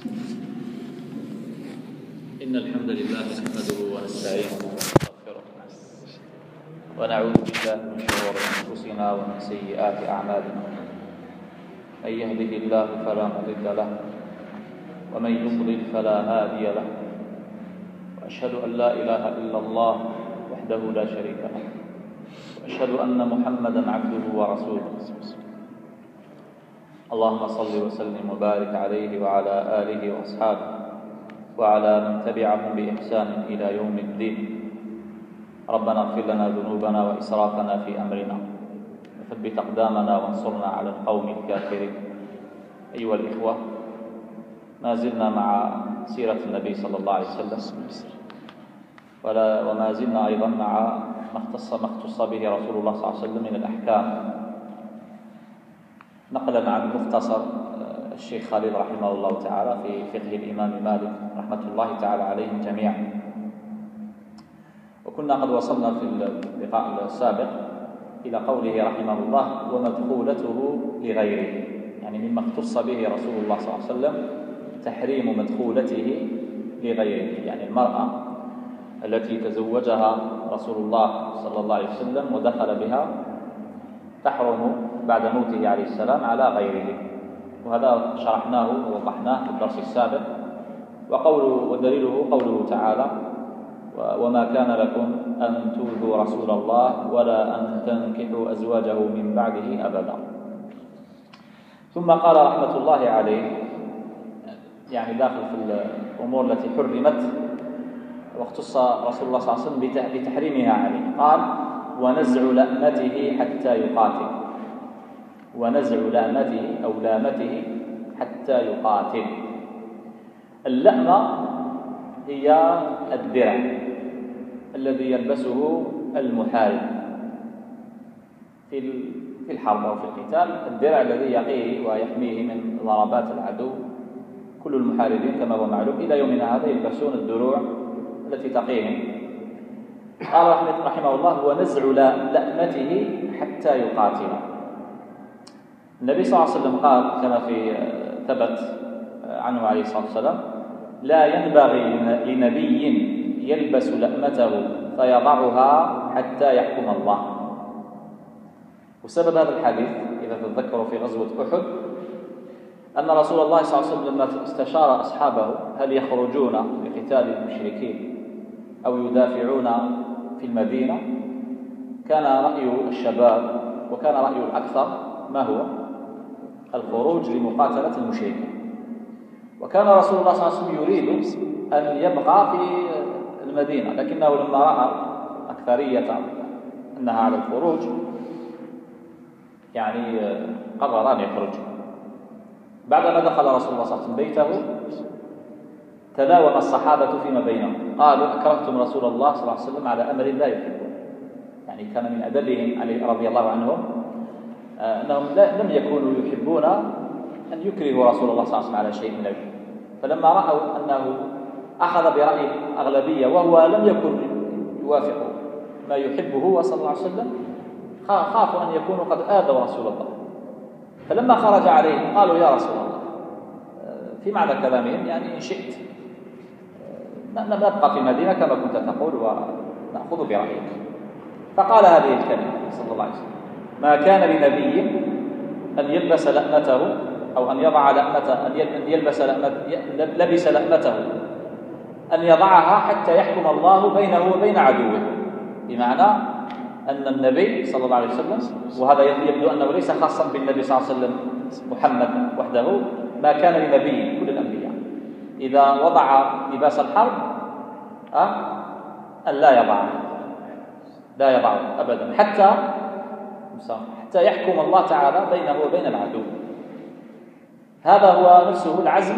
إن الحمد لله نحمده ونستعينه ونستغفره ونعوذ بالله من شرور أنفسنا ومن سيئات أعمالنا. من يهده الله فلا مضل له ومن يضلل فلا هادي له، وأشهد أن لا إله إلا الله وحده لا شريك له، وأشهد أن محمدا عبده ورسوله. اللهم صل وسلم وبارك عليه وعلى آله وأصحابه وعلى من تبعهم بإحسان إلى يوم الدين. ربنا اغفر لنا ذنوبنا وإسرافنا في أمرنا وثبت أقدامنا وانصرنا على القوم الكافرين. أيها الإخوة، ما زلنا مع سيرة النبي صلى الله عليه وسلم، وما زلنا أيضا مع ما اختص به رسول الله صلى الله عليه وسلم من الأحكام، نقلا عن مختصر الشيخ خالد رحمه الله تعالى في فقه الإمام مالك رحمة الله تعالى عليهم جميعا. وكنا قد وصلنا في اللقاء السابق إلى قوله رحمه الله: ومدخولته لغيره، يعني مما اختص به رسول الله صلى الله عليه وسلم تحريم مدخولته لغيره، يعني المرأة التي تزوجها رسول الله صلى الله عليه وسلم ودخل بها تحرم بعد موته عليه السلام على غيره. وهذا شرحناه ووضحناه في الدرس السابق. ودليله قوله تعالى: وما كان لكم أن تؤذوا رسول الله ولا أن تنكحوا أزواجه من بعده أبدا. ثم قال رحمة الله عليه، يعني داخل في الأمور التي حرمت واختص رسول الله صلى الله عليه وسلم بتحريمها عليه، قال: ونزع لأمته حتى يقاتل. ونزع لأمته أو لامته حتى يقاتل. اللأمة هي الدرع الذي يلبسه المحارب في الحرب أو في القتال، الدرع الذي يقيه ويحميه من ضربات العدو. كل المحاربين كما هو معلوم إلى يومنا هذا يلبسون الدروع التي تقيهم. قال رحمه الله: ونزع لأمته حتى يقاتل. النبي صلى الله عليه وسلم قال كما في ثبت عنه عليه الصلاة والسلام: لا ينبغي لنبي يلبس لأمته فيضعها حتى يحكم الله. وسبب هذا الحديث إذا تتذكروا في غزوة أحد أن رسول الله صلى الله عليه وسلم لما استشار أصحابه هل يخرجون لقتال المشركين أو يدافعون في المدينة، كان رأي الشباب وكان رأي الأكثر ما هو؟ الخروج لمقاتلة المشركين. وكان رسول الله صلى الله عليه وسلم يريد أن يبقى في المدينة، لكنه لما رأى أكثرية أنها على الخروج يعني قرر أن يخرج. بعدما دخل رسول الله صلى الله عليه وسلم بيته تلاوم الصحابة فيما بينهم، قالوا: أكرهتم رسول الله صلى الله عليه وسلم على أمر لا يحبه. يعني كان من أدبهم عليه رضي الله عنهم أنهم لم يكونوا يحبون أن يكرهوا رسول الله صلى الله عليه وسلم على شيء من الدين. فلما رأوا أنه أخذ برأي الأغلبية وهو لم يكن يوافق ما يحبه صلى الله عليه وسلم، خافوا أن يكونوا قد آذوا رسول الله. فلما خرج عليهم قالوا: يا رسول الله، في معنى كلامهم يعني إن شئت نبقى في المدينة كما كنت تقول ونأخذ برأيك. فقال هذه الكلمة صلى الله عليه وسلم: ما كان لنبي أن يلبس لأمته أو أن يضع لأمته لبس لأمته أن يضعها حتى يحكم الله بينه وبين عدوه. بمعنى أن النبي صلى الله عليه وسلم، وهذا يبدو أنه ليس خاصا بالنبي صلى الله عليه وسلم محمد وحده، ما كان لنبي، كل الأنبياء إذا وضع لباس الحرب أن لا يضعه أبدا حتى يحكم الله تعالى بينه وبين العدو. هذا هو نفسه العزم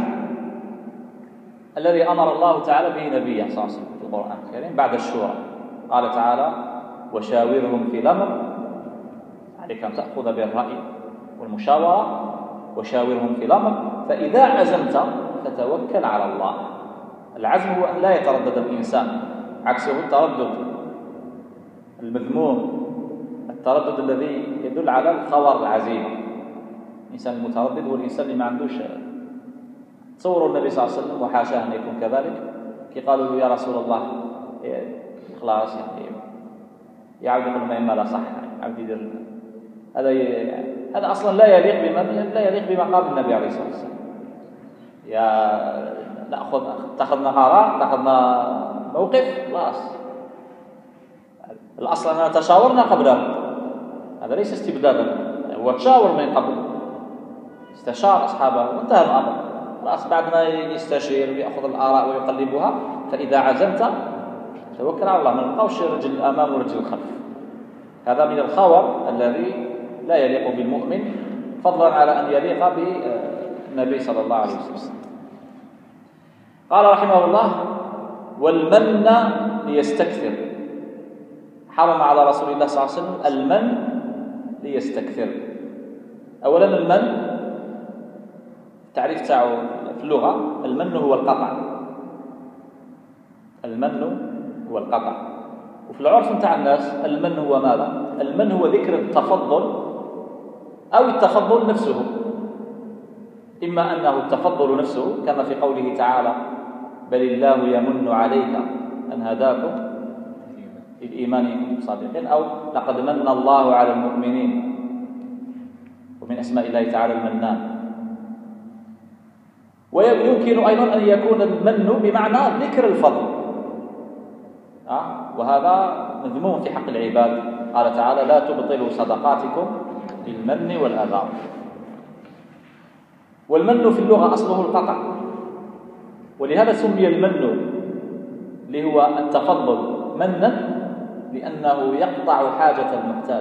الذي أمر الله تعالى به نبيه صلى الله عليه وسلم في القرآن الكريم بعد الشورى. قال تعالى: وشاورهم في الأمر، عليك أن تأخذ بالرأي والمشاورة. وشاورهم في الأمر فإذا عزمت فتوكل على الله. العزم هو أن لا يتردد الإنسان، عكسه التردد المذموم، التردد الذي يدل على الخور العزيمة. الإنسان المتردد هو الإنسان اللي ما عندوش صوروا النبي صلى الله عليه وسلم وحاشاه أن يكون كذلك، كي قالوا له يا رسول الله خلاص يعني يعود يقول ما لا صح عبد يدير هذا أصلا لا يليق بمقام النبي عليه الصلاة والسلام. اتخذنا قرار، اتخذنا موقف، خلاص الأصل أننا تشاورنا قبله، هذا ليس استبدادا، هو تشاور من قبل، استشار أصحابه وانتهى الأمر، خلاص بعد ما يستشير ويأخذ الآراء ويقلبها، فإذا عزمت توكل على الله، ما نبقاوش رجل الأمام ورجل الخلف. هذا من الخور الذي لا يليق بالمؤمن، فضلا على أن يليق بالنبي صلى الله عليه وسلم. قال رحمه الله: والمن ليستكثر، حرم على رسول الله صلى الله عليه وسلم المن ليستكثر. أولا المن التعريف تاعه في اللغة، المن هو القطع، المن هو القطع. وفي العرف نتاع الناس المن هو ماذا؟ المن هو ذكر التفضل أو التفضل نفسه، إما أنه التفضل نفسه كما في قوله تعالى: بل الله يمن عليك أن هداكم للإيمان إن كنتم صادقين، أو لقد من الله على المؤمنين، ومن أسماء الله تعالى المنان. ويمكن أيضا أن يكون المن بمعنى ذكر الفضل، وهذا مذموم في حق العباد. قال تعالى: لا تبطلوا صدقاتكم بالمن والأذى. والمن في اللغة أصله القطع، ولهذا سمي المن اللي هو التفضل منا، لأنه يقطع حاجة المحتاج.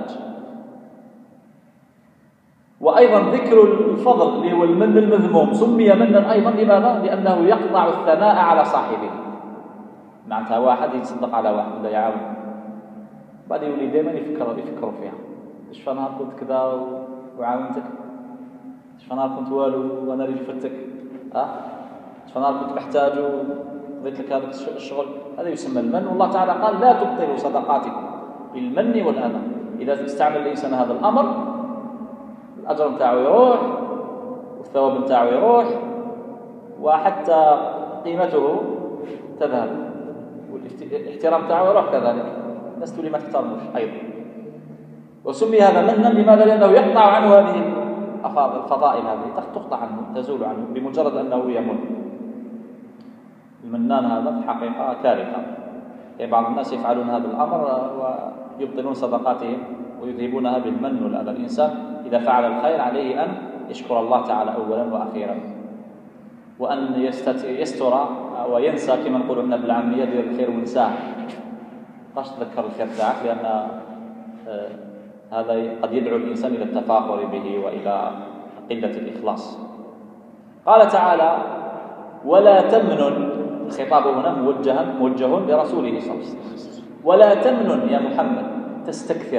وأيضا ذكر الفضل اللي هو المن المذموم سمي منا أيضا، لماذا؟ لأنه يقطع الثناء على صاحبه. معناتها واحد يتصدق على واحد ولا يعاون، بعد يولي دائما يفكروا فيها: ايش فانا كنت كذا وعاونتك، ايش فانا كنت والو وانا اللي فتك، ايش فانا كنت محتاج وضيت لك هذا الشغل. هذا يسمى المن. والله تعالى قال: لا تبطلوا صدقاتكم بالمن والأذى. إذا استعمل الإنسان هذا الأمر، الأجر نتاعه يروح والثواب نتاعه يروح، وحتى قيمته تذهب، والاحترام نتاعه يروح كذلك، الناس تولي ما تحترموش أيضا. وسمي هذا منا لماذا؟ لأنه يقطع عنه هذه الفضائل، هذه تقطع عنه، تزول عنه بمجرد أنه يمن. المنان هذا في الحقيقة كارثة. يعني بعض الناس يفعلون هذا الأمر ويبطلون صدقاتهم ويذهبونها بالمن والأذى. الإنسان إذا فعل الخير عليه أن يشكر الله تعالى أولا وأخيرا، وأن يستر وينسى، كما نقول احنا بالعامية: يدير الخير وينساه، باش تذكر الخير تاعك، لأن هذا قد يدعو الإنسان إلى التفاخر به وإلى قلة الإخلاص. قال تعالى: ولا تمنن، الخطاب هنا موجه لرسوله صلى الله عليه وسلم: ولا تمنن يا محمد تستكثر.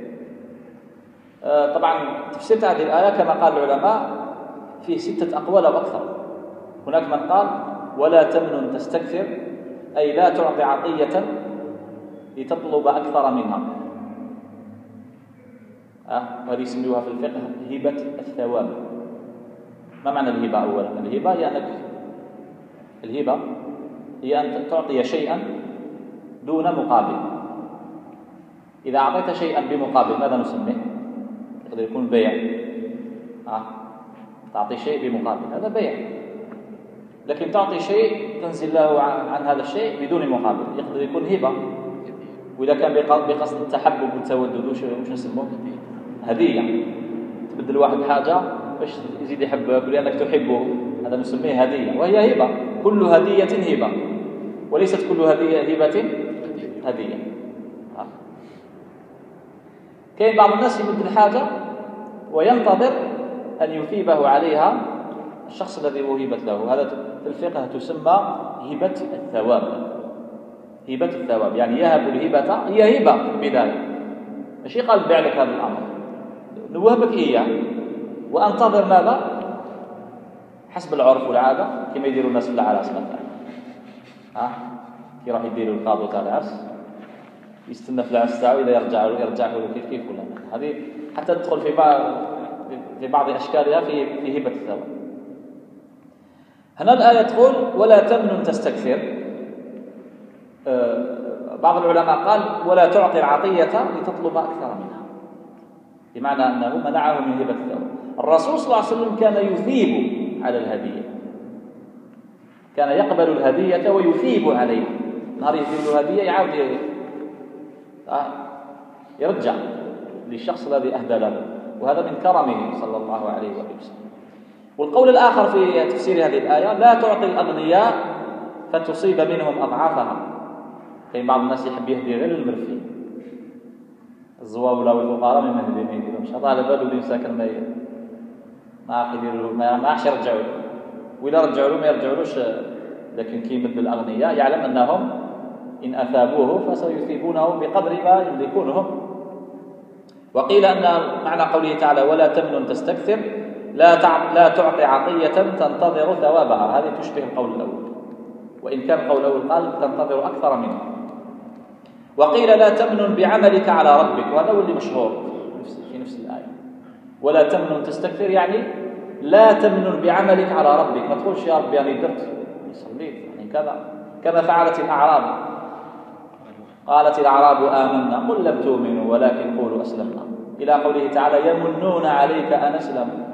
طبعا تفسير هذه الآية كما قال العلماء فيه 6 أقوال أو أكثر. هناك من قال: ولا تمنن تستكثر، أي لا تعطي عطية لتطلب أكثر منها. وهذه يسميوها في الفقه هبة الثواب. ما معنى الهبة؟ أولا الهبة هي أن تعطي شيئا دون مقابل. إذا أعطيت شيئا بمقابل ماذا نسميه؟ يقدر يكون بيع. تعطي شيء بمقابل، هذا بيع. لكن تعطي شيء تنزل له عن هذا الشيء بدون مقابل، يقدر يكون هبة. وإذا كان بقصد التحبب والتودد وش نسموه؟ هدية. تبدل واحد حاجة باش يزيد يحبك لأنك تحبه، هذا نسميه هدية، وهي هبة. كل هدية هبة، وليست كل هبة هدية. كاين بعض الناس يمد الحاجة وينتظر أن يثيبه عليها الشخص الذي وهبت له. هذا في الفقه تسمى هبة الثواب. هبة الثواب يعني يهب الهبة، هي هبة في البداية، ماشي قال بيع لك هذا الأمر، نوهبك إياه وأنتظر ماذا؟ حسب العرف والعادة، كما يديروا الناس في العراس مثلا. كي راح يديروا القاضي تاع العرس يستنى في العرس تاعو، إذا يرجع له كيف ولا لا. هذه حتى تدخل في بعض أشكالها في هبة الثواب. هنا الآية تقول ولا تمنن تستكثر. بعض العلماء قال ولا تعطي العطية لتطلب أكثر منها، بمعنى أنه منعه من هبة الثواب. الرسول صلى الله عليه وسلم كان يثيب على الهدية، كان يقبل الهدية ويثيب عليها. نهار يدير له هدية يعاود يرجع للشخص الذي أهدى له، وهذا من كرمه صلى الله عليه وسلم. والقول الآخر في تفسير هذه الآية لا تعطي الأغنياء فتصيب منهم أضعافها. كاين بعض الناس يحب يهدي غير المرفي، الزواولة والفقراء ما يهديهمش، هذا على باله اللي مساكن ما عادش يرجعوا له، وإلا رجعوا له ما يرجعولوش. لكن كي يمد الأغنياء يعلم أنهم إن أثابوه فسيثيبونه بقدر ما يملكونهم. وقيل أن معنى قوله تعالى ولا تمنن تستكثر لا تعطي عطية تنتظر ثوابها، هذه تشبه القول الأول، وإن كان القول الأول قال تنتظر أكثر منه. وقيل لا تمنن بعملك على ربك، وهذا هو اللي مشهور في نفس الآية. ولا تمنن تستكثر يعني لا تمنن بعملك على ربك، ما تقولش يا ربي أنا درت صليت يعني كذا، كما فعلت الأعراب. قالت الأعراب آمنا قل لم تؤمنوا ولكن قولوا أسلمنا، إلى قوله تعالى يمنون عليك أن أسلموا.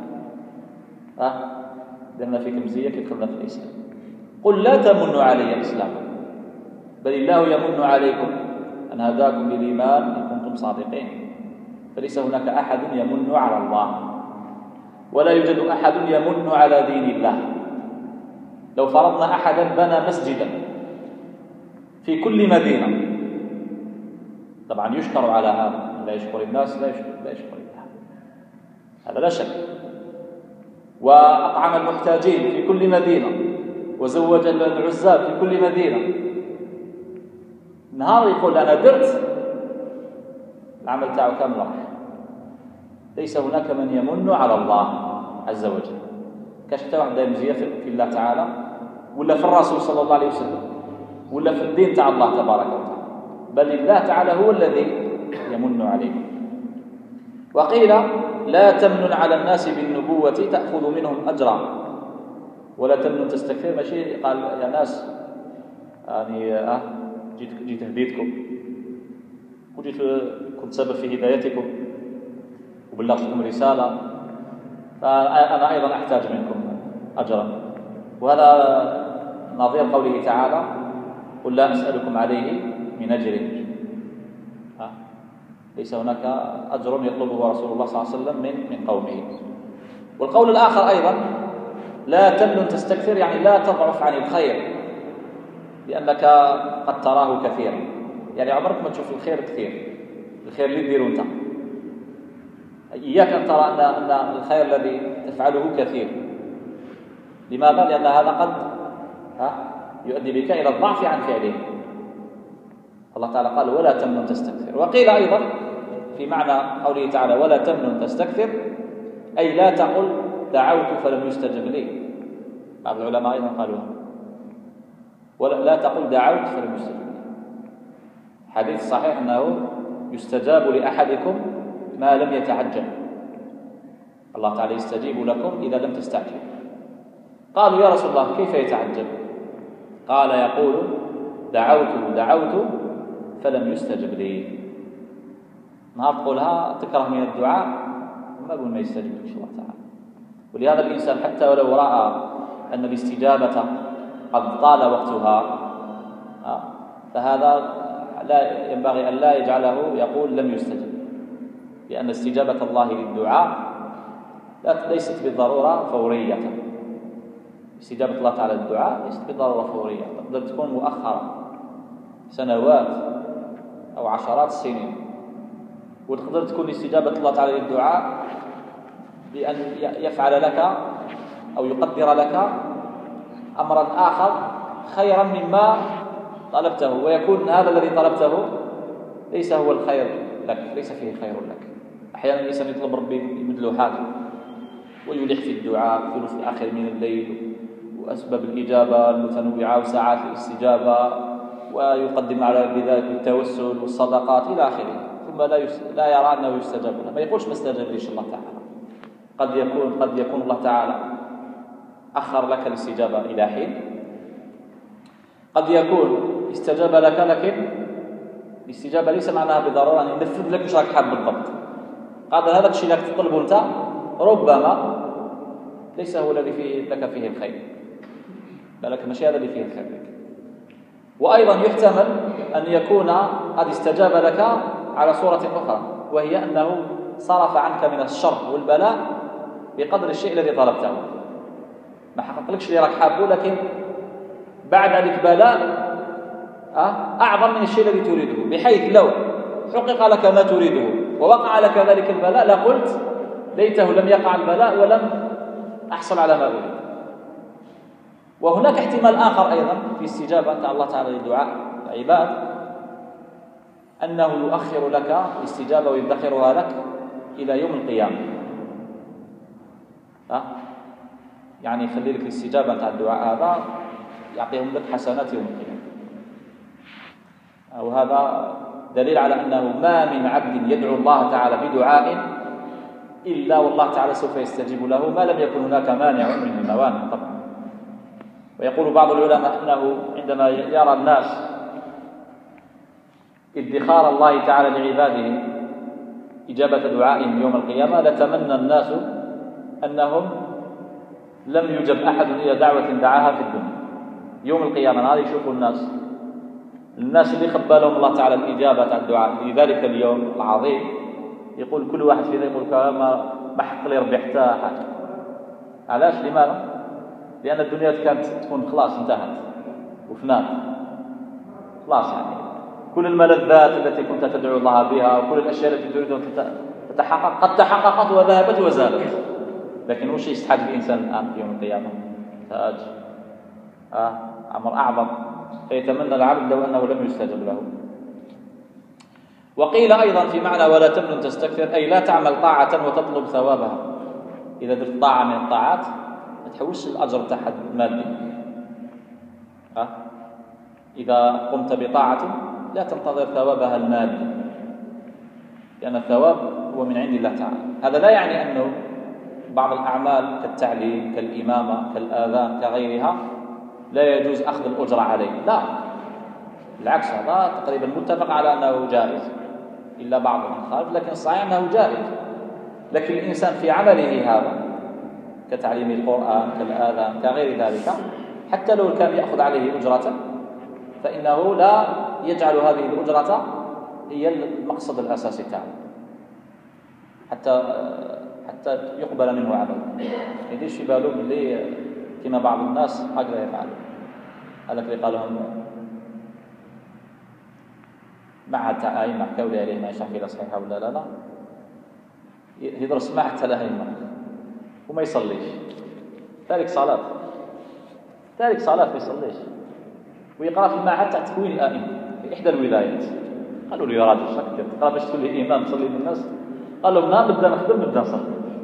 درنا فيكم زيك يدخلنا في الإسلام. قل لا تمنوا علي إسلامكم بل الله يمن عليكم أن هداكم بالإيمان إن كنتم صادقين. فليس هناك أحد يمن على الله، ولا يوجد أحد يمن على دين الله. لو فرضنا أحدا بنى مسجدا في كل مدينة، طبعا يشكر على هذا، لا يشكر الناس لا يشكر الله، هذا لا شك. وأطعم المحتاجين في كل مدينة، وزوج العزاب في كل مدينة. نهار يقول أنا درت العمل تاعه كامل راح. ليس هناك من يمن على الله عز وجل. كاش حتى واحد مزيه في الله تعالى ولا في الرسول صلى الله عليه وسلم ولا في الدين تاع الله تبارك وتعالى، بل الله تعالى هو الذي يمن عليه. وقيل لا تمنن على الناس بالنبوة تأخذ منهم أجرا ولا تمنن تستكثر. ماشي قال يا ناس يعني جيت هديتكم وجيت كنت سبب في هدايتكم وبلغتكم رسالة، فأنا أيضا أحتاج منكم أجرا. وهذا نظير قوله تعالى قل لا أسألكم عليه من أجر، ليس هناك أجر يطلبه رسول الله صلى الله عليه وسلم من قومه. والقول الآخر أيضا لا تمنن تستكثر يعني لا تضعف عن الخير لأنك قد تراه كثيرا. يعني عمرك ما تشوف الخير كثير، الخير اللي تديره أنت. إياك أن ترى أن الخير الذي تفعله كثير. لماذا؟ لأن هذا قد يؤدي بك إلى الضعف عن فعله. الله تعالى قال ولا تمنن تستكثر. وقيل أيضا في معنى قوله تعالى ولا تمنن تستكثر أي لا تقل دعوت فلم يستجب لي. بعض العلماء أيضا قالوا لا تقل دعوت فلم يستجب لي. حديث صحيح أنه يستجاب لأحدكم ما لم يتعجل. الله تعالى يستجيب لكم إذا لم تستعجل. قالوا يا رسول الله كيف يتعجل؟ قال يقول دعوت فلم يستجب لي. نهار تقولها تكره من الدعاء ما أقول ما يستجب لك الله تعالى. ولهذا الإنسان حتى ولو رأى أن الاستجابة قد طال وقتها فهذا لا ينبغي أن لا يجعله يقول لم يستجب، لأن استجابة الله للدعاء ليست بالضرورة فورية. استجابة الله تعالى للدعاء ليست بالضرورة فورية، تقدر تكون مؤخرة سنوات أو عشرات السنين. وتقدر تكون استجابة الله تعالى للدعاء بأن يفعل لك أو يقدر لك أمرا آخر خيرا مما طلبته، ويكون هذا الذي طلبته ليس هو الخير لك، ليس فيه خير لك. أحيانا الإنسان يطلب ربي يمد له حاجة ويلح في الدعاء في ثلث الآخر من الليل وأسباب الإجابة المتنوعة وساعات الاستجابة، ويقدم على بذلك التوسل والصدقات إلى آخره، ثم لا يرى أنه يستجاب له. ما يقولش ما استجاب ليش الله تعالى. قد يكون الله تعالى أخر لك الاستجابة إلى حين. قد يكون استجاب لك، لكن الاستجابة ليس معناها بالضرورة أن ينفذ لك واش راك حاب بالضبط. قادر هذاك الشيء اللي تطلبه أنت ربما ليس هو الذي لك فيه الخير، بالك ماشي هذا اللي فيه الخير لك. وأيضا يحتمل أن يكون قد استجاب لك على صورة أخرى، وهي أنه صرف عنك من الشر والبلاء بقدر الشيء الذي طلبته. ما حققلكش اللي راك حابه، لكن بعد ذلك بلاء أعظم من الشيء الذي تريده، بحيث لو حقق لك ما تريده ووقع لك ذلك البلاء لقلت ليته لم يقع البلاء ولم أحصل على ما أريد. وهناك احتمال آخر أيضا في استجابة الله تعالى للدعاء العباد، أنه يؤخر لك الاستجابة ويدخرها لك إلى يوم القيامة. يعني يخلي لك الاستجابة تاع الدعاء هذا، يعطيهم لك حسنات يوم القيامة. وهذا دليل على أنه ما من عبد يدعو الله تعالى بدعاء إلا والله تعالى سوف يستجيب له، ما لم يكن هناك مانع من الموانع طبعا. ويقول بعض العلماء أنه عندما يرى الناس ادخار الله تعالى لعباده إجابة دعائهم يوم القيامة، لتمنى الناس أنهم لم يجب أحد إلى دعوة دعاها في الدنيا. يوم القيامة هذا يشوفوا الناس اللي خبى لهم الله تعالى الإجابة على الدعاء في ذلك اليوم العظيم، يقول كل واحد فينا يقول ما حق لي ربي حتى حاجة. علاش؟ لماذا؟ لأن الدنيا كانت تكون خلاص انتهت وفنات خلاص، يعني كل الملذات التي كنت تدعو الله بها وكل الأشياء التي تريد أن تتحقق قد تحققت وذهبت وزالت. لكن وش يستحق الإنسان الآن في يوم القيامة؟ تاج أمر أعظم، فيتمنى العبد لو أنه لم يستجب له. وقيل أيضا في معنى ولا تمنن تستكثر، أي لا تعمل طاعة وتطلب ثوابها. إذا درت طاعة من الطاعات ما تحوش الأجر تاعها المادي. إذا قمت بطاعة لا تنتظر ثوابها المادي، لأن الثواب هو من عند الله تعالى. هذا لا يعني أنه بعض الأعمال كالتعليم كالإمامة كالآذان كغيرها لا يجوز أخذ الأجر عليه، لا بالعكس، هذا تقريبا متفق على أنه جائز إلا بعض من خالف، لكن صحيح أنه جائز. لكن الإنسان في عمله هذا كتعليم القرآن كالآذان كغير ذلك، حتى لو كان يأخذ عليه أجرة فإنه لا يجعل هذه الأجرة هي المقصد الأساسي تاعه حتى يقبل منه عمل. يديرش في باله اللي كما بعض الناس هكذا يفعلوا. هذاك اللي قالهم مع التعاين حكاو لي عليه، ما يشرح إلى صحيحة ولا لا يدرس مع التلائمة وما يصليش، تارك صلاة ما يصليش، ويقرأ في المعهد تاع تكوين الآئمة في إحدى الولايات. قالوا له يا راجل شكل تقرأ باش تكون لي إمام تصلي بالناس؟ قال لهم نعم، نبدأ نخدم نبدأ نصلي.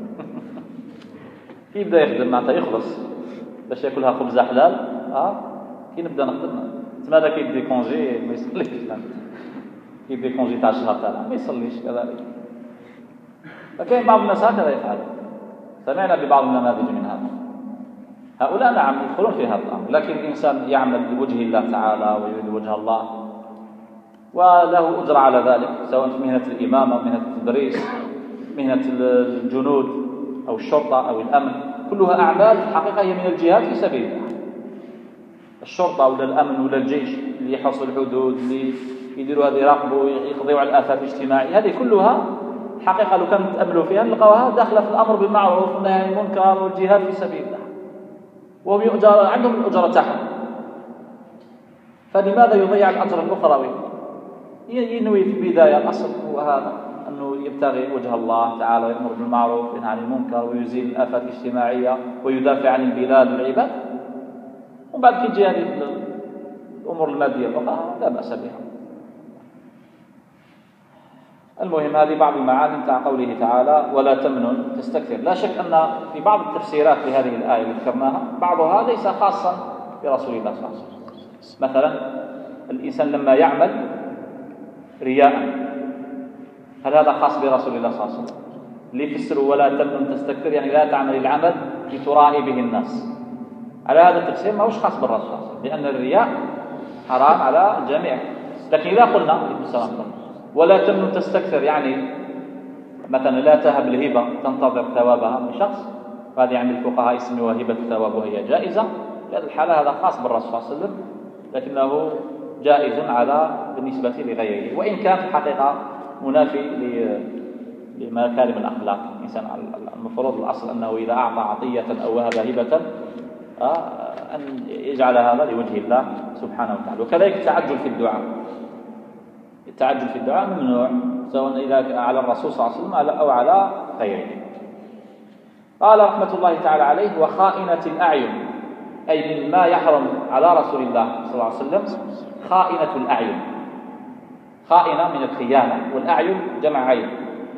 كي يبدأ يخدم معناتها يخلص باش ياكلها خبزة حلال، كي نبدأ نخدم تماذا كي يدي كونجي ما يصليش، يدي كونجي تاع الشهر تاعنا ما يصليش كذلك. فكاين بعض الناس هكذا يفعل، سمعنا ببعض النماذج من هذا. هؤلاء نعم يدخلون في هذا الأمر، لكن الإنسان يعمل لوجه الله تعالى ويريد وجه الله وله أجر على ذلك، سواء في مهنة الإمامة أو مهنة التدريس، مهنة الجنود أو الشرطة أو الأمن، كلها أعمال حقيقة هي من الجهاد في سبيل الله. الشرطة ولا الأمن ولا الجيش اللي يحرسوا الحدود، اللي يديروا هذه يراقبوا يقضوا على الآفات الاجتماعية، هذه كلها حقيقة لو كانوا تأملوا فيها نلقاوها داخلة في الأمر بالمعروف والنهي عن المنكر والجهاد في سبيل الله، وهم يؤجر عندهم الأجرة تاعهم. فلماذا يضيع الأجر الأخروي؟ ينوي في البداية الأصل هو هذا، أنه يبتغي وجه الله تعالى ويأمر بالمعروف وينهى عن المنكر ويزيل الآفات الاجتماعية ويدافع عن البلاد والعباد، وبعد كي تجي هذه الأمور المادية الأخرى لا بأس بها. المهم هذه بعض المعاني تاع قوله تعالى ولا تمنن تستكثر. لا شك أن في بعض التفسيرات لهذه الآية اللي ذكرناها بعضها ليس خاصا برسول الله صلى الله عليه وسلم. مثلا الإنسان لما يعمل رياء، هل هذا خاص برسول الله صلى الله عليه وسلم؟ اللي يفسروا ولا تمنن تستكثر يعني لا تعمل العمل لترائي به الناس، على هذا التفسير ما هوش خاص بالرسول، لأن الرياء حرام على الجميع. لكن إذا قلنا ولا تمنن تستكثر، يعني مثلا لا تهب الهبة تنتظر ثوابها من شخص، هذه عند الفقهاء يسموها هبة الثواب وهي جائزة. في هذه الحالة هذا خاص بالرسول صلى الله عليه وسلم، لكنه جائز بالنسبة لغيره، وإن كان في الحقيقة منافي لمكارم الأخلاق. الإنسان المفروض الأصل أنه إذا أعطى عطية أو وهب هبة أن يجعل هذا لوجه الله سبحانه وتعالى. وكذلك التعجل في الدعاء، التعجل في الدعاء ممنوع، سواء إذا على الرسول صلى الله عليه وسلم أو على غيره. قال رحمة الله تعالى عليه: وخائنة الأعين، أي مما يحرم على رسول الله صلى الله عليه وسلم خائنة الأعين. خائنة من الخيانة، والأعين جمع عين.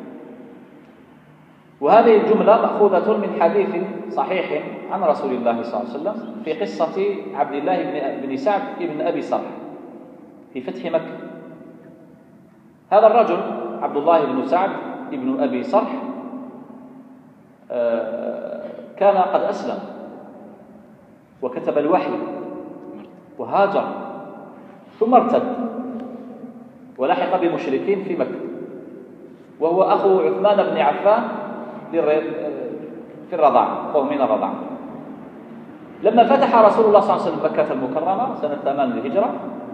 وهذه الجملة مأخوذة من حديث صحيح عن رسول الله صلى الله عليه وسلم في قصة عبد الله بن سعد بن أبي صرح في فتح مكة. هذا الرجل عبد الله بن سعد بن أبي صرح كان قد أسلم وكتب الوحي وهاجر، ثم ارتد ولحق بمشركين في مكة، وهو أخو عثمان بن عفان في الرضاعة، أخوه من الرضاعة. لما فتح رسول الله صلى الله عليه وسلم مكة المكرمة سنة 8 للهجرة،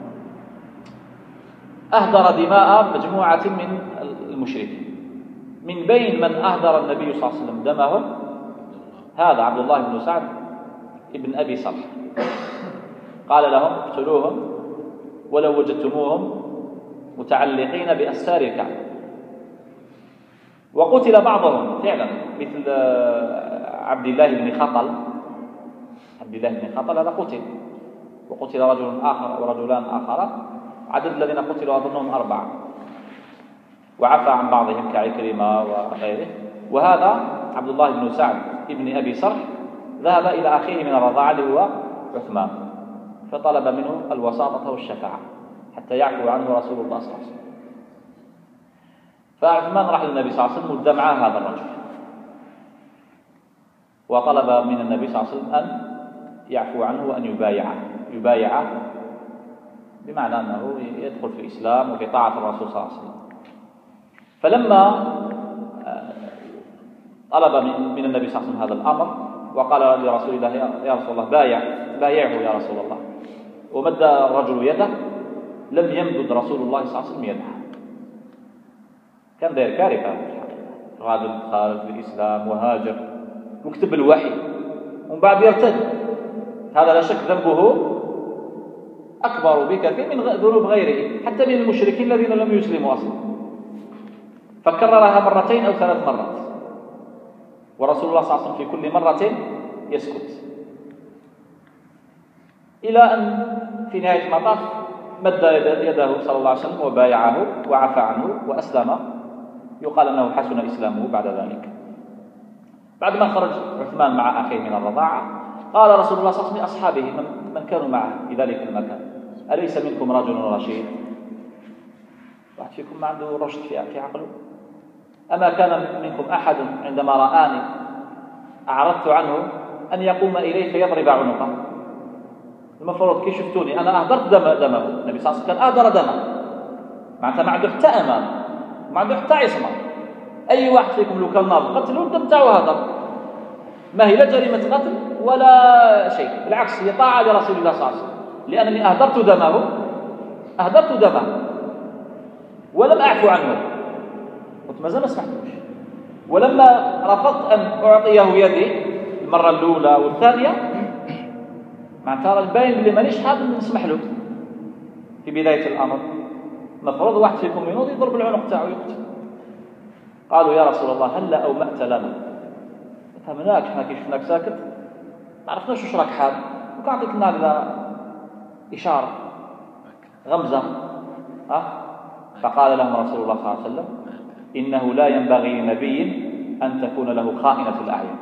أهدر دماء مجموعة من المشركين. من بين من أهدر النبي صلى الله عليه وسلم دمهم هذا عبد الله بن سعد ابن أبي صرح. قال لهم: اقتلوهم ولو وجدتموهم متعلقين بأستار الكعبة. وقتل بعضهم فعلا، مثل عبد الله بن خطل. عبد الله بن خطل هذا قتل، وقتل رجل آخر ورجلان آخران. عدد الذين قتلوا أظنهم 4، وعفى عن بعضهم كعكرمة وغيره. وهذا عبد الله بن سعد ابن أبي صرح ذهب إلى أخيه من الرضاعة اللي هو عثمان، فطلب منه الوساطة والشفاعة حتى يعفو عنه رسول الله صلى الله عليه وسلم. فعثمان راح للنبي صلى الله عليه وسلم ودى معه هذا الرجل، وطلب من النبي صلى الله عليه وسلم أن يعفو عنه وأن يبايعه، بمعنى أنه يدخل في الإسلام وفي طاعة الرسول صلى الله عليه وسلم. فلما طلب من النبي صلى الله عليه وسلم هذا الأمر وقال لرسول الله: يا رسول الله بايعه يا رسول الله، ومد الرجل يده، لم يمدد رسول الله صلى الله عليه وسلم يده. كان داير كارثة، راجل خارج الإسلام وهاجر وكتب الوحي ومن بعد يرتد. هذا لا شك ذنبه أكبر بكثير من ذنوب غيره، حتى من المشركين الذين لم يسلموا أصلا. فكررها 2 أو 3 مرات، ورسول الله صلى الله عليه وسلم في كل مرة يسكت، إلى أن في نهاية المطاف مد يده صلى الله عليه وسلم وبايعه وعفى عنه وأسلم. يقال أنه حسن إسلامه بعد ذلك. بعد ما خرج عثمان مع أخيه من الرضاعة، قال رسول الله صلى الله عليه وسلم لأصحابه من كانوا معه في ذلك المكان: أليس منكم رجل رشيد؟ واحد فيكم ما عنده رشد في عقله؟ أما كان منكم أحد عندما رآني أعرضت عنه أن يقوم إليه فيضرب عنقه؟ المفروض كي شفتوني أنا أهدرت دمه. النبي صلى الله عليه وسلم كان أهدر دمه، معناتها ما عنده حتى أمان، ما عنده حتى عصمة. أي واحد فيكم لو كان ناض قتلوا الدم تاعو هدر، ما هي لا جريمة قتل ولا شيء، بالعكس هي طاعة لرسول الله صلى الله عليه وسلم، لأنني أهدرت دمه ولم أعفو عنه، قلت مازال ما سمحتوش. ولما رفضت أن أعطيه يدي المرة الأولى والثانية، معناتها الباين اللي مانيش حاب نسمح له في بداية الأمر. المفروض واحد فيكم ينوض يضرب العنق تاعو يقتل. قالوا: يا رسول الله هلا أومأت لنا، فهمناك احنا كي شفناك ساكت ما عرفناش وش راك حاب، وكان عطيت لنا كذا إشارة غمزة. فقال لهم رسول الله صلى الله عليه وسلم: إنه لا ينبغي لنبي أن تكون له خائنة الأعين.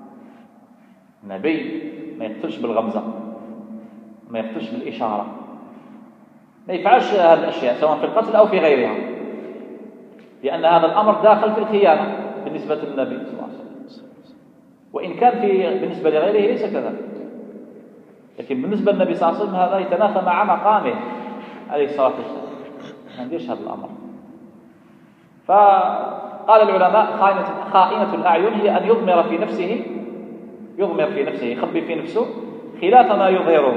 نبي ما يقتلش بالغمزة، ما يقتلش بالإشارة، ما يفعلش هذه الأشياء سواء في القتل أو في غيرها، لأن هذا الأمر داخل في الخيانة بالنسبة للنبي صلى الله عليه وسلم، وإن كان بالنسبة لغيره ليس كذلك. لكن بالنسبة للنبي صلى الله عليه وسلم هذا يتنافى مع مقامه عليه الصلاة والسلام، ما نديرش هذا الأمر. فقال العلماء خائنة الأعين هي أن يضمر في نفسه يخبي في نفسه خلاف ما يظهره،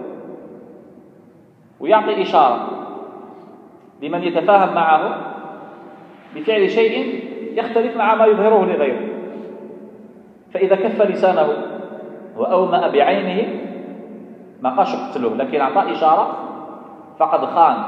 ويعطي إشارة لمن يتفاهم معه بفعل شيء يختلف مع ما يظهره لغيره. فإذا كف لسانه وأومأ بعينه ما قاش اقتله، لكن أعطى إشارة فقد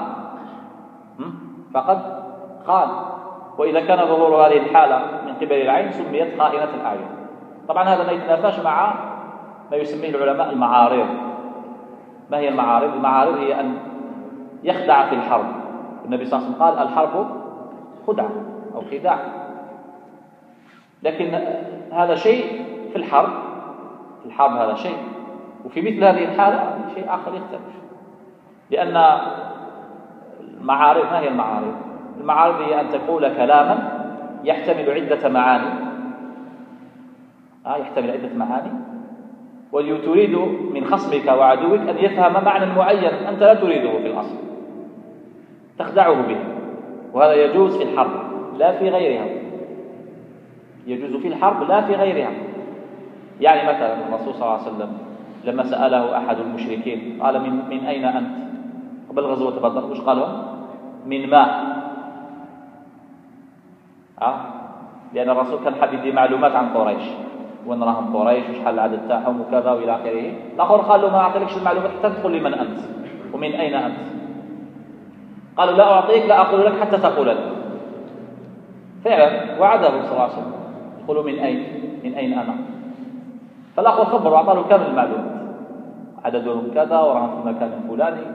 خان. وإذا كان ظهور هذه الحالة من قبل العين سميت خائنة الأعين. طبعا هذا ما يتنافاش مع ما يسميه العلماء المعارض. ما هي المعارض؟ المعارض هي أن يخدع في الحرب. النبي صلى الله عليه وسلم قال الحرب خدعة أو خداع، لكن هذا شيء في الحرب هذا شيء، وفي مثل هذه الحالة شيء آخر يختلف. لأن المعارض، ما هي المعارض؟ المعارض هي أن تقول كلاما يحتمل عدة معاني وتريد من خصمك وعدوك أن يفهم معنى معين أنت لا تريده في الأصل، تخدعه به. وهذا يجوز في الحرب لا في غيرها، يجوز في الحرب لا في غيرها. يعني مثلا الرسول صلى الله عليه وسلم لما سأله أحد المشركين قال من أين أنت؟ قبل غزوة بدر وش قالوا؟ من ماء. لأن الرسول كان حاب يدي معلومات عن قريش، وين راهم قريش وشحال العدد تاعهم وكذا والى اخره. الاخر قال له ما اعطيكش المعلومات حتى تقول لي من انت ومن اين انت. قالوا لا اعطيك، لا اقول لك حتى تقول لي. فعلا وعده صلى الله عليه وسلم يقولوا من اين انا. فالاخر خبر واعطى له كامل المعلومات، عددهم كذا وراهم في المكان الفلاني.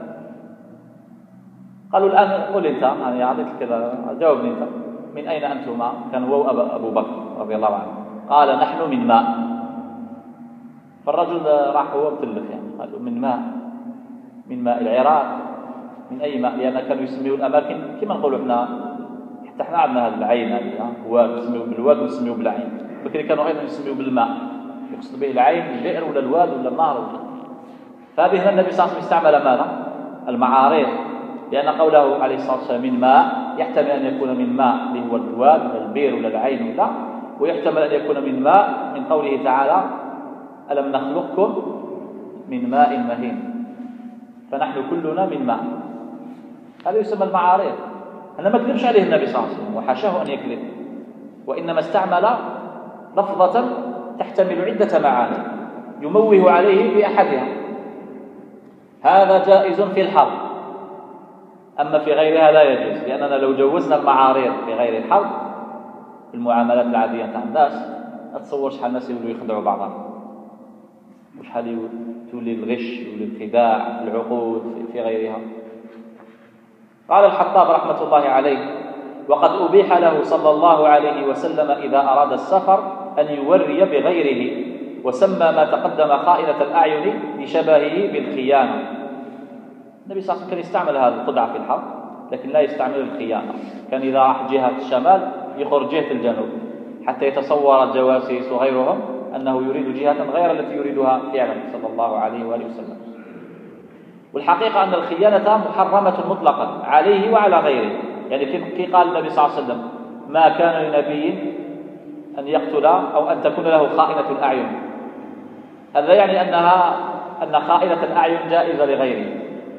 قالوا الان قل انت، انا اعطيك كذا، جاوبني انت من اين انتما؟ كان هو ابو بكر رضي الله عنه. قال نحن من ماء. فالرجل راح هو متلف، يعني قال من ماء العراق. من أي ماء؟ لأن كانوا يسميوا الأماكن كما نقولوا احنا، حتى احنا عندنا هذه العين هذه واد، يسميوا بالواد ويسميوا بالعين. فكري كانوا أيضا يسميوا بالماء، يقصد به العين البئر ولا الواد ولا النهر ولا. فهذه هنا النبي صلى الله عليه وسلم استعمل ماذا؟ المعارض، لأن قوله عليه الصلاة والسلام من ماء يحتمل أن يكون من ماء اللي هو الواد ولا البئر ولا العين ولا، ويحتمل أن يكون من ماء من قوله تعالى ألم نخلقكم من ماء مهين فنحن كلنا من ماء. هذا يسمى المعارض. أنا ما كذبش عليه النبي صلى الله عليه وسلم وحاشاه أن يكذب، وإنما استعمل لفظة تحتمل عدة معاني يموه عليه في أحدها. هذا جائز في الحرب، أما في غيرها لا يجوز. لأننا لو جوزنا المعارض في غير الحرب في المعاملات العادية تاع الناس، أتصور شحال الناس يولوا يخدعوا بعضهم، وشحال تولي الغش والخداع في العقود في غيرها. قال الحطاب رحمة الله عليه: وقد أبيح له صلى الله عليه وسلم إذا أراد السفر أن يوري بغيره، وسمى ما تقدم خائنة الأعين لشبهه بالخيانة. النبي صلى الله عليه وسلم كان يستعمل هذا الخدعة في الحرب، لكن لا يستعمل الخيانة. كان إذا راح جهة الشمال يخرج جهة الجنوب حتى يتصور الجواسيس وغيرهم أنه يريد جهة غير التي يريدها فعلا صلى الله عليه وآله وسلم. والحقيقة أن الخيانة محرمة مطلقا عليه وعلى غيره. يعني كي قال النبي صلى الله عليه وسلم: ما كان لنبي أن يقتل أو أن تكون له خائنة الأعين. هذا يعني أن خائنة الأعين جائزة لغيره،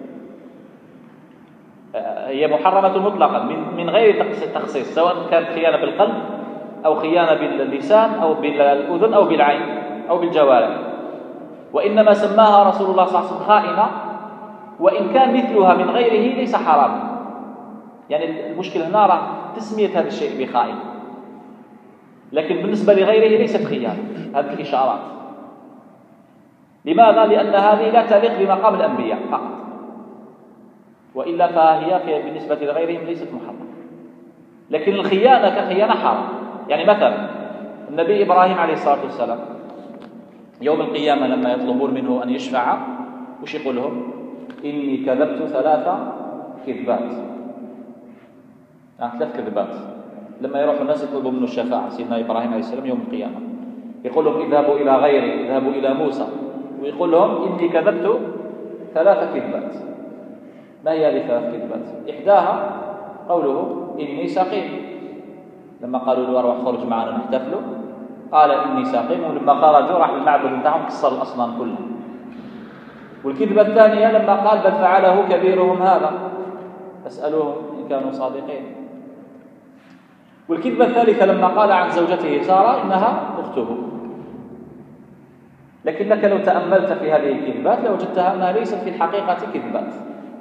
هي محرمة مطلقا من غير تخصيص، سواء كانت خيانة بالقلب أو خيانة باللسان أو بالأذن أو بالعين أو بالجوارح. وإنما سماها رسول الله صلى الله عليه وسلم خائنة، وإن كان مثلها من غيره ليس حراما. يعني المشكلة هنا راه تسمية هذا الشيء بخائن، لكن بالنسبة لغيره ليست خيانة. هذه الإشارات لماذا؟ لأن هذه لا تليق بمقام الأنبياء فقط، وإلا فهي بالنسبة لغيرهم ليست محرمة. لكن الخيانة كخيانة حرام. يعني مثلا النبي إبراهيم عليه الصلاة والسلام يوم القيامة لما يطلبون منه أن يشفع وش يقول لهم؟ إني كذبت 3 كذبات. 3 كذبات. لما يروح الناس يطلبوا منه الشفاعة سيدنا إبراهيم عليه السلام يوم القيامة، يقول لهم: اذهبوا إلى غيري، اذهبوا إلى موسى ويقول لهم إني كذبت 3 كذبات. ما هي هذه 3 كذبات؟ إحداها قوله إني سقيم، لما قالوا له أروح خرج معنا نحتفلوا قال إني سقيم، ولما خرجوا راح المعبد بتاعهم كسر الأصنام كلها. والكذبة الثانية لما قال بل فعله كبيرهم هذا فاسألوهم إن كانوا صادقين. والكذبة الثالثة لما قال عن زوجته سارة إنها أخته. لكنك لو تأملت في هذه الكذبات لوجدتها أنها ليست في الحقيقة كذبات.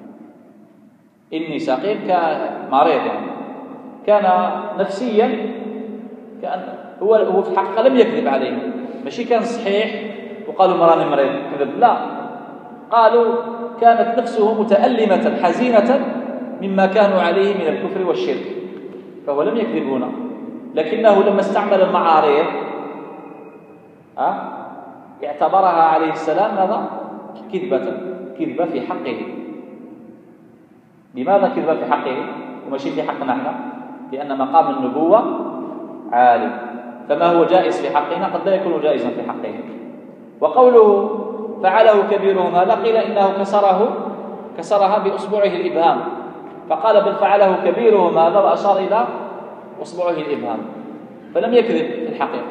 إني سقيم كان مريض، يعني كان نفسيا كان هو في الحقيقة لم يكذب عليه، ماشي كان صحيح وقالوا مراني مريض كذب، لا، قالوا كانت نفسه متألمة حزينة مما كانوا عليه من الكفر والشرك، فهو لم يكذب هنا. لكنه لما استعمل المعاريض اعتبرها عليه السلام هذا كذبة في حقه. لماذا كذبة في حقه وماشي في حقنا احنا؟ لأن مقام النبوة عالي، فما هو جائز في حقنا قد لا يكون جائزا في حقه. وقوله فعله كبيرهم هذا قيل إنه كسرها بأصبعه الإبهام، فقال بل فعله كبيرهم هذا وأشار إلى أصبعه الإبهام، فلم يكذب في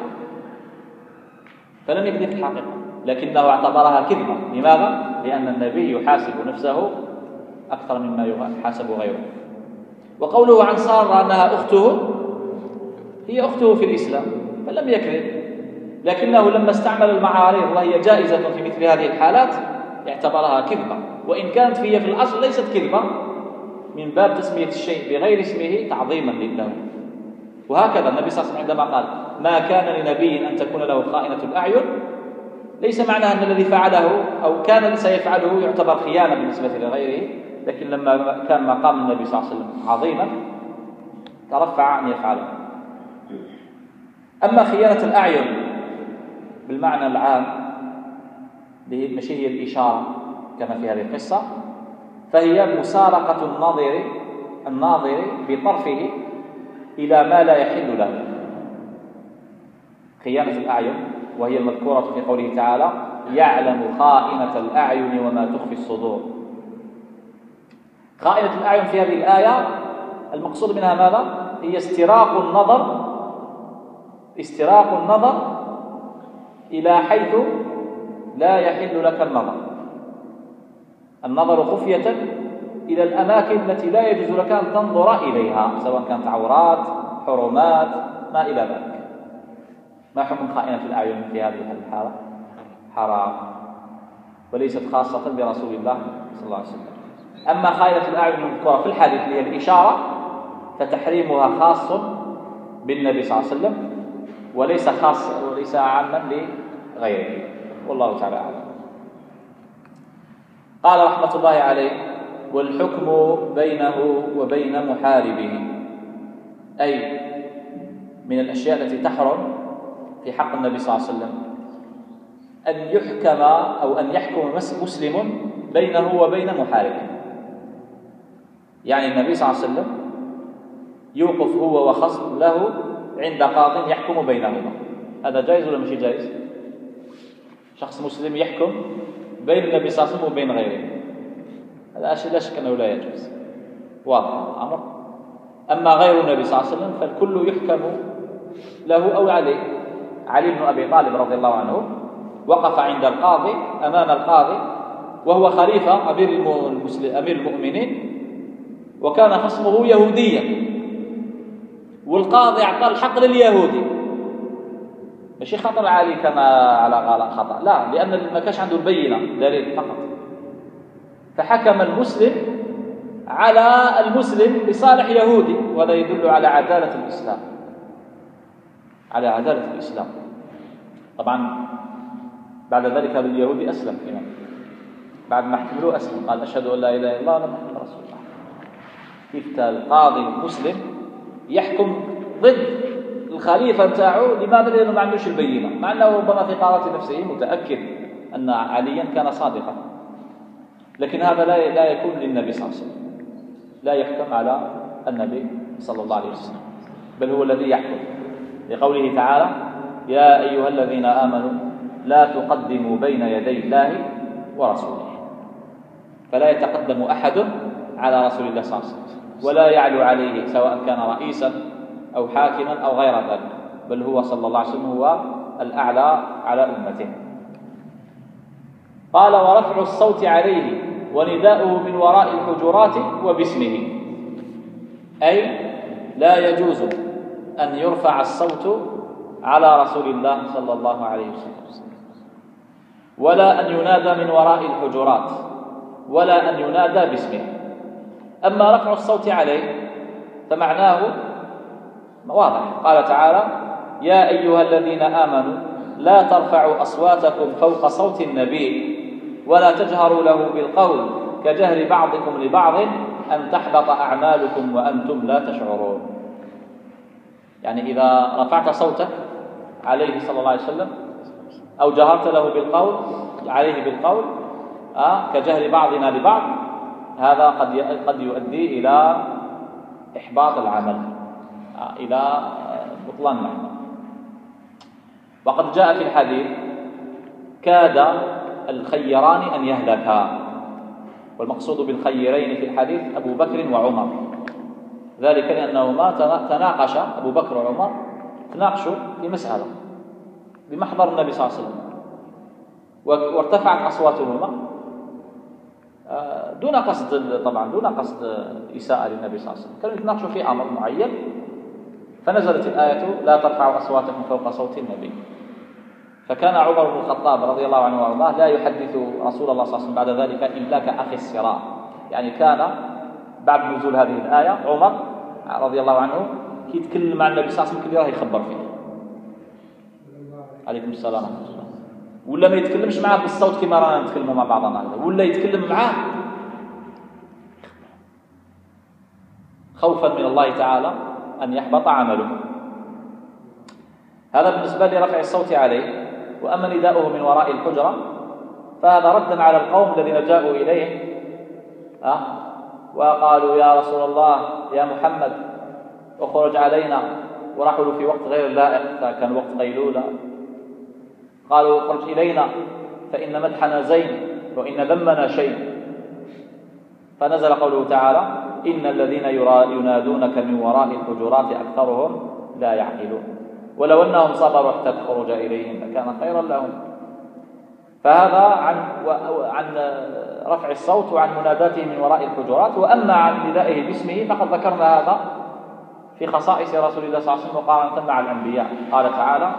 الحقيقة، لكنه اعتبرها كذبة. لماذا؟ لأن النبي يحاسب نفسه أكثر مما يحاسب غيره. وقوله عن سارة أنها أخته، هي أخته في الإسلام فلم يكذب، لكنه لما استعمل المعاريض وهي جائزة في مثل هذه الحالات اعتبرها كذبة، وإن كانت هي في الأصل ليست كذبة، من باب تسمية الشيء بغير اسمه تعظيما له. وهكذا النبي صلى الله عليه وسلم عندما قال ما كان لنبي أن تكون له خائنة الأعين، ليس معنى أن الذي فعله أو كان سيفعله يعتبر خيانة بالنسبة لغيره، لكن لما كان مقام النبي صلى الله عليه وسلم عظيما ترفع أن يفعله. أما خيانة الأعين بالمعنى العام مش هي الإشارة كما في هذه القصة، فهي مسارقة الناظر بطرفه إلى ما لا يحل له. خيانة الأعين وهي المذكورة في قوله تعالى يعلم خائنة الأعين وما تخفي الصدور. خائنة الأعين في هذه الآية المقصود منها ماذا؟ هي استراق النظر إلى حيث لا يحل لك النظر خفية إلى الأماكن التي لا يجوز لك أن تنظر إليها، سواء كانت عورات، حرمات، ما إلى ذلك. ما حكم خائنة الأعين في هذه الحالة؟ حرام، وليست خاصة برسول الله صلى الله عليه وسلم. أما خائنة الأعين المذكورة في الحديث هي الإشارة فتحريمها خاص بالنبي صلى الله عليه وسلم وليس عاما لغيره، والله تعالى أعلم. قال رحمة الله عليه والحكم بينه وبين محاربه، أي من الأشياء التي تحرم في حق النبي صلى الله عليه وسلم أن يحكم أو أن يحكم مسلم بينه وبين محاربه. يعني النبي صلى الله عليه وسلم يوقف هو وخصم له عند قاض يحكم بينهما، هذا جائز ولا مش جائز؟ شخص مسلم يحكم بين النبي صلى الله عليه وسلم وبين غيره، هذا أشياء لا شك أنه لا يجوز، واضح الأمر. أما غير النبي صلى الله عليه وسلم فالكل يحكم له أو عليه. علي بن أبي طالب رضي الله عنه وقف عند القاضي أمام القاضي وهو خليفة أمير المؤمنين، وكان خصمه يهوديا، والقاضي أعطى الحق لليهودي، ماشي خطر علي كما على خطأ، لا، لأن ما كانش عنده البينة دليل فقط، فحكم المسلم على المسلم بصالح يهودي، وهذا يدل على عدالة الإسلام. طبعا بعد ذلك هذا اليهودي أسلم كمان، بعد ما احتملوه أسلم، قال أشهد أن لا إله إلا الله وأن محمدا رسول الله. كيف القاضي المسلم يحكم ضد الخليفة نتاعو؟ لماذا؟ لأنه ما عندوش البينة، مع أنه ربما في قارة نفسه متأكد أن عليا كان صادقا، لكن هذا لا يكون للنبي صلى الله عليه وسلم، لا يحكم على النبي صلى الله عليه وسلم، بل هو الذي يحكم، لقوله تعالى يا أيها الذين آمنوا لا تقدموا بين يدي الله ورسوله، فلا يتقدم أحد على رسول الله صلى الله عليه وسلم ولا يعلو عليه سواء كان رئيسا أو حاكما أو غير ذلك، بل هو صلى الله عليه وسلم هو الأعلى على أمته. قال: ورفع الصوت عليه ونداؤه من وراء الحجرات وباسمه، أي لا يجوز أن يرفع الصوت على رسول الله صلى الله عليه وسلم، ولا أن ينادى من وراء الحجرات، ولا أن ينادى باسمه. أما رفع الصوت عليه فمعناه واضح، قال تعالى: يا أيها الذين آمنوا لا ترفعوا أصواتكم فوق صوت النبي ولا تجهروا له بالقول كجهر بعضكم لبعض أن تحبط أعمالكم وأنتم لا تشعرون. يعني إذا رفعت صوتك عليه صلى الله عليه وسلم أو جهرت له بالقول عليه بالقول كجهر بعضنا لبعض، هذا قد يؤدي إلى إحباط العمل، إلى بطلان العمل. وقد جاء في الحديث: كاد الخيران أن يهلكا، والمقصود بالخيرين في الحديث أبو بكر وعمر، ذلك لأنهما تناقش أبو بكر وعمر تناقشوا في مسألة بمحضر النبي صلى الله عليه وسلم، وارتفعت أصواتهما دون قصد، طبعا دون قصد إساءة للنبي صلى الله عليه وسلم، كانوا يتناقشوا في أمر معين، فنزلت الآية: لا ترفعوا أصواتكم فوق صوت النبي. فكان عمر بن الخطاب رضي الله عنه وارضاه لا يحدث رسول الله صلى الله عليه وسلم بعد ذلك إلا كأخي الصراع، يعني كان بعد نزول هذه الآية عمر رضي الله عنه يتكلم مع النبي صلى الله عليه وسلم كل يوم يخبر فيه عليكم السلام ورحمة الله، ولا ما يتكلمش معاه بالصوت كما رانا نتكلموا مع بعضنا، ولا يتكلم معاه خوفا من الله تعالى أن يحبط عمله. هذا بالنسبة لرفع الصوت عليه. وأما نداؤه من وراء الحجرة فهذا ردا على القوم الذين جاءوا إليه وقالوا: يا رسول الله، يا محمد، اخرج علينا، ورحلوا في وقت غير لائق، كان وقت قيلولة، قالوا: اخرج إلينا فإن مدحنا زين وإن ذمنا شيء. فنزل قوله تعالى: إن الذين ينادونك من وراء الحجرات أكثرهم لا يعقلون ولو أنهم صبروا حتى تخرج إليهم لكان خيرا لهم. فهذا عن رفع الصوت وعن مناداته من وراء الحجرات. وأما عن ندائه باسمه فقد ذكرنا هذا في خصائص رسول الله صلى الله عليه وسلم مقارنة مع الأنبياء. قال تعالى: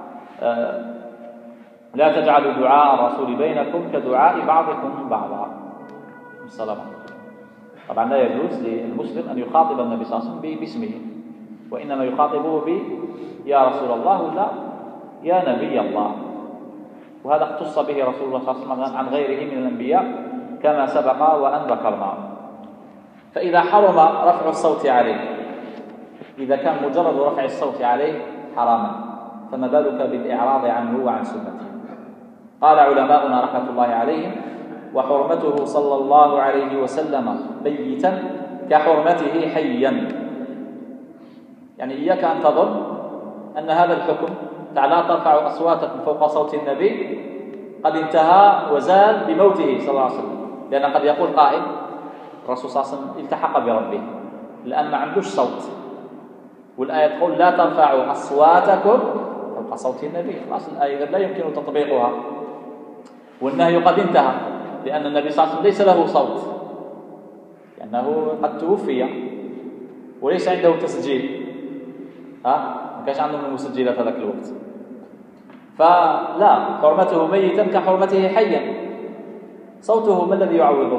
لا تجعلوا دعاء الرسول بينكم كدعاء بعضكم بعضا. السلام. طبعا لا يجوز للمسلم أن يخاطب النبي صلى الله عليه وسلم باسمه، وإنما يخاطبه يا رسول الله ولا يا نبي الله، وهذا اختص به رسول الله صلى الله عليه وسلم عن غيره من الأنبياء كما سبق وأن ذكرنا. فإذا حرم رفع الصوت عليه، إذا كان مجرد رفع الصوت عليه حراما، فما بالك بالإعراض عنه وعن سنته؟ قال علماؤنا رحمة الله عليهم: وحرمته صلى الله عليه وسلم ميتا كحرمته حيا. يعني إياك أن تظن أن هذا الحكم لا ترفعوا أصواتكم فوق صوت النبي قد انتهى وزال بموته صلى الله عليه وسلم، لأن قد يقول قائل: الرسول صلى الله عليه وسلم التحق بربه الآن ما عندوش صوت، والآية تقول: لا ترفعوا أصواتكم فوق صوت النبي. خلاص الآية لا يمكن تطبيقها، والنهي قد انتهى، لأن النبي صلى الله عليه وسلم ليس له صوت، لأنه قد توفي وليس عنده تسجيل، ما كانش عنده من المسجلات هذاك الوقت. فلا، حرمته ميتا كحرمته حيا. صوته ما الذي يعوضه؟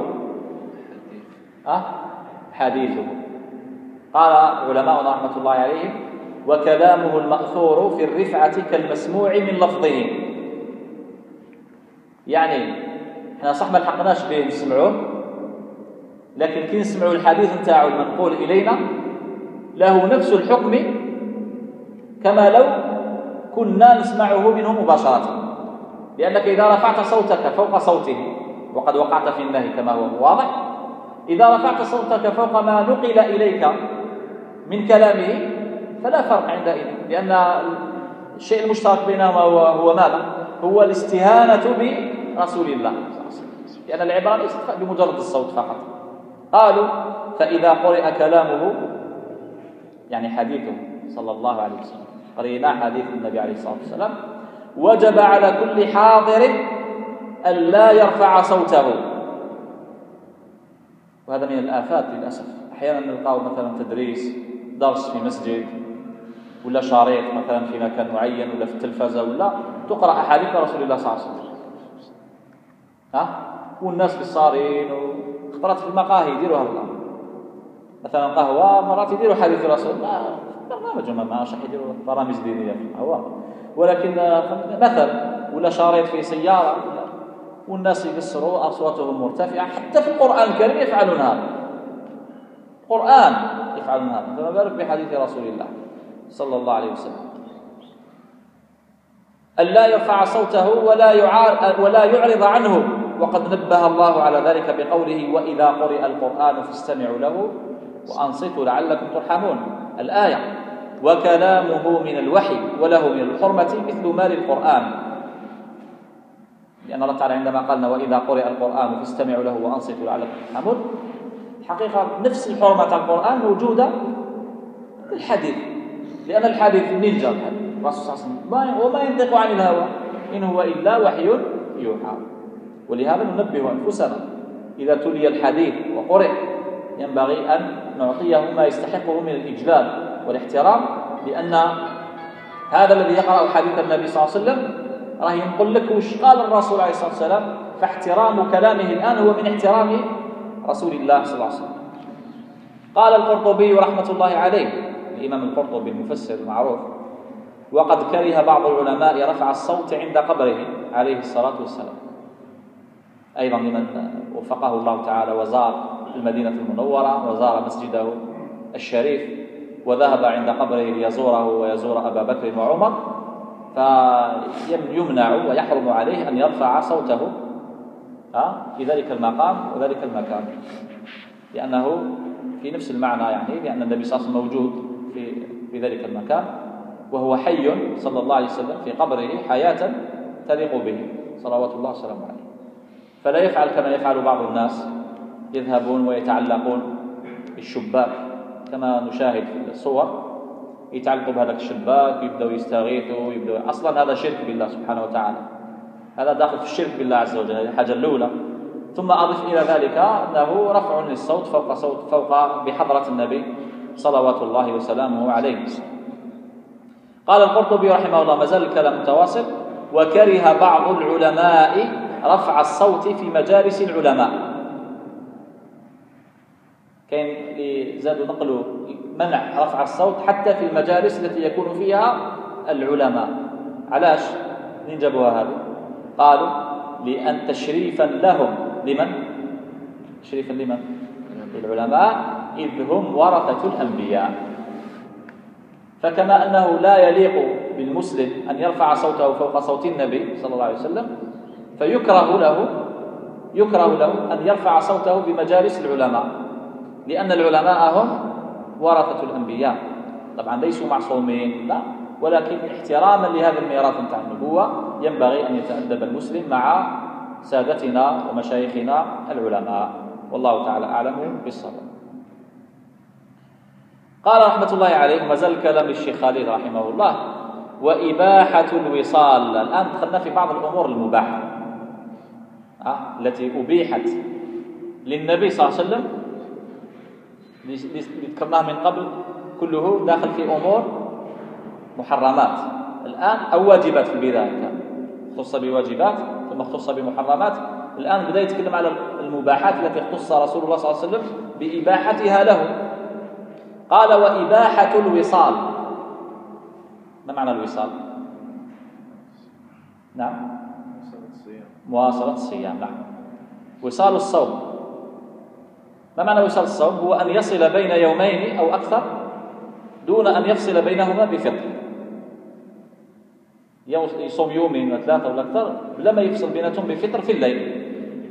حديثه. قال علماؤنا رحمة الله عليهم: وكلامه المأثور في الرفعة كالمسموع من لفظه. يعني احنا صح ما لحقناش به نسمعوه، لكن كي نسمعوا الحديث نتاعو المنقول إلينا له نفس الحكم كما لو كنا نسمعه منه مباشرة، لأنك إذا رفعت صوتك فوق صوته، وقد وقعت في النهي كما هو واضح، إذا رفعت صوتك فوق ما نقل إليك من كلامه فلا فرق عندئذ، لأن الشيء المشترك بينهما هو ماذا؟ هو الاستهانة برسول الله صلى الله عليه وسلم، لأن العبرة ليست بمجرد الصوت فقط. قالوا فإذا قرئ كلامه يعني حديثه صلى الله عليه وسلم، قرينا حديث النبي عليه الصلاة والسلام، وجب على كل حاضر أن لا يرفع صوته. وهذا من الآفات للأسف. أحيانا نلقاه مثلا تدريس درس في مسجد ولا شريط مثلا في مكان معين ولا في التلفزة ولا تقرأ أحاديث رسول الله صلى الله عليه وسلم، والناس بالصارين وخطرات في المقاهي يديروا هذا الأمر، مثلا قهوة مرات يديروا حديث رسول الله، برنامج ما راح يديروا برامج دينية في القهوة، ولكن مثل ولا شريط في سيارة والناس يقصروا أصواتهم مرتفعة. حتى في القرآن الكريم يفعلون هذا، القرآن يفعلون هذا، فما بالك بحديث رسول الله صلى الله عليه وسلم. ألا يرفع صوته ولا يعرض عنه، وقد نبه الله على ذلك بقوله وإذا قرئ القرآن فاستمعوا له وأنصتوا لعلكم ترحمون الآية. وكلامه من الوحي وله من الحرمة مثل ما للقرآن، لأن الله تعالى عندما قالنا وإذا قرئ القرآن فاستمعوا له وأنصتوا لعلكم ترحمون، حقيقة نفس الحرمة القرآن موجودة في الحديث، لأن الحديث من جاء الرسول صلى الله عليه وسلم وما ينطق عن الهوى إن هو إلا وحي يوحى. ولهذا ننبه أنفسنا إذا تلي الحديث وقرئ ينبغي أن نعطيه ما يستحقه من الإجلال والاحترام، لأن هذا الذي يقرأ حديث النبي صلى الله عليه وسلم راه ينقل لك وش قال الرسول عليه الصلاة والسلام، فاحترام كلامه الآن هو من احترام رسول الله صلى الله عليه وسلم. قال القرطبي رحمة الله عليه، الإمام القرطبي المفسر المعروف، وقد كره بعض العلماء رفع الصوت عند قبره عليه الصلاة والسلام، أيضا لمن وفقه الله تعالى وزار المدينة المنورة وزار مسجده الشريف وذهب عند قبره ليزوره ويزور أبا بكر وعمر، فيمنع ويحرم عليه أن يرفع صوته في ذلك المقام وذلك المكان، لأنه في نفس المعنى، يعني لأن النبي صلى الله عليه وسلم موجود في ذلك المكان وهو حي صلى الله عليه وسلم في قبره حياة تليق به صلوات الله وسلامه عليه. فلا يفعل كما يفعل بعض الناس، يذهبون ويتعلقون بالشباك كما نشاهد في الصور، يتعلقوا بهذا الشباك يبدأوا يستغيثوا أصلا هذا شرك بالله سبحانه وتعالى، هذا داخل في الشرك بالله عز وجل، هذه الحاجة الأولى. ثم أضف إلى ذلك أنه رفع للصوت فوق بحضرة النبي صلوات الله وسلامه عليه. قال القرطبي رحمه الله، ما زال الكلام متواصل، وكره بعض العلماء رفع الصوت في مجالس العلماء. كاين اللي زادوا نقلوا منع رفع الصوت حتى في المجالس التي يكون فيها العلماء. علاش نجبوها هذه؟ قالوا لأن تشريفا لهم، لمن؟ تشريفا لمن؟ للعلماء، إذ هم ورثة الأنبياء. فكما أنه لا يليق بالمسلم أن يرفع صوته فوق صوت النبي صلى الله عليه وسلم، فيكره له أن يرفع صوته بمجالس العلماء، لأن العلماء هم ورثة الأنبياء. طبعا ليسوا معصومين لا، ولكن احتراما لهذا الميراث نتاع النبوة ينبغي أن يتأدب المسلم مع سادتنا ومشايخنا العلماء، والله تعالى أعلم بالصواب. قال رحمة الله عليه، ما زال كلام الشيخ خالد رحمه الله، وإباحة الوصال. الآن دخلنا في بعض الأمور المباحة التي أبيحت للنبي صلى الله عليه وسلم، اللي ذكرناه من قبل كله داخل في أمور محرمات الآن أو واجبات. في البداية كان خص بواجبات ثم خص بمحرمات، الآن بدأ يتكلم على المباحات التي اختص رسول الله صلى الله عليه وسلم بإباحتها له. قال وإباحة الوصال. ما معنى الوصال؟ نعم، مواصلة الصيام. نعم، وصال الصوم. ما معنى وصال الصوم؟ هو أن يصل بين يومين أو أكثر دون أن يفصل بينهما بفطر. يصوم يومين وثلاثة ولا أكثر لما يفصل بيناتهم بفطر في الليل،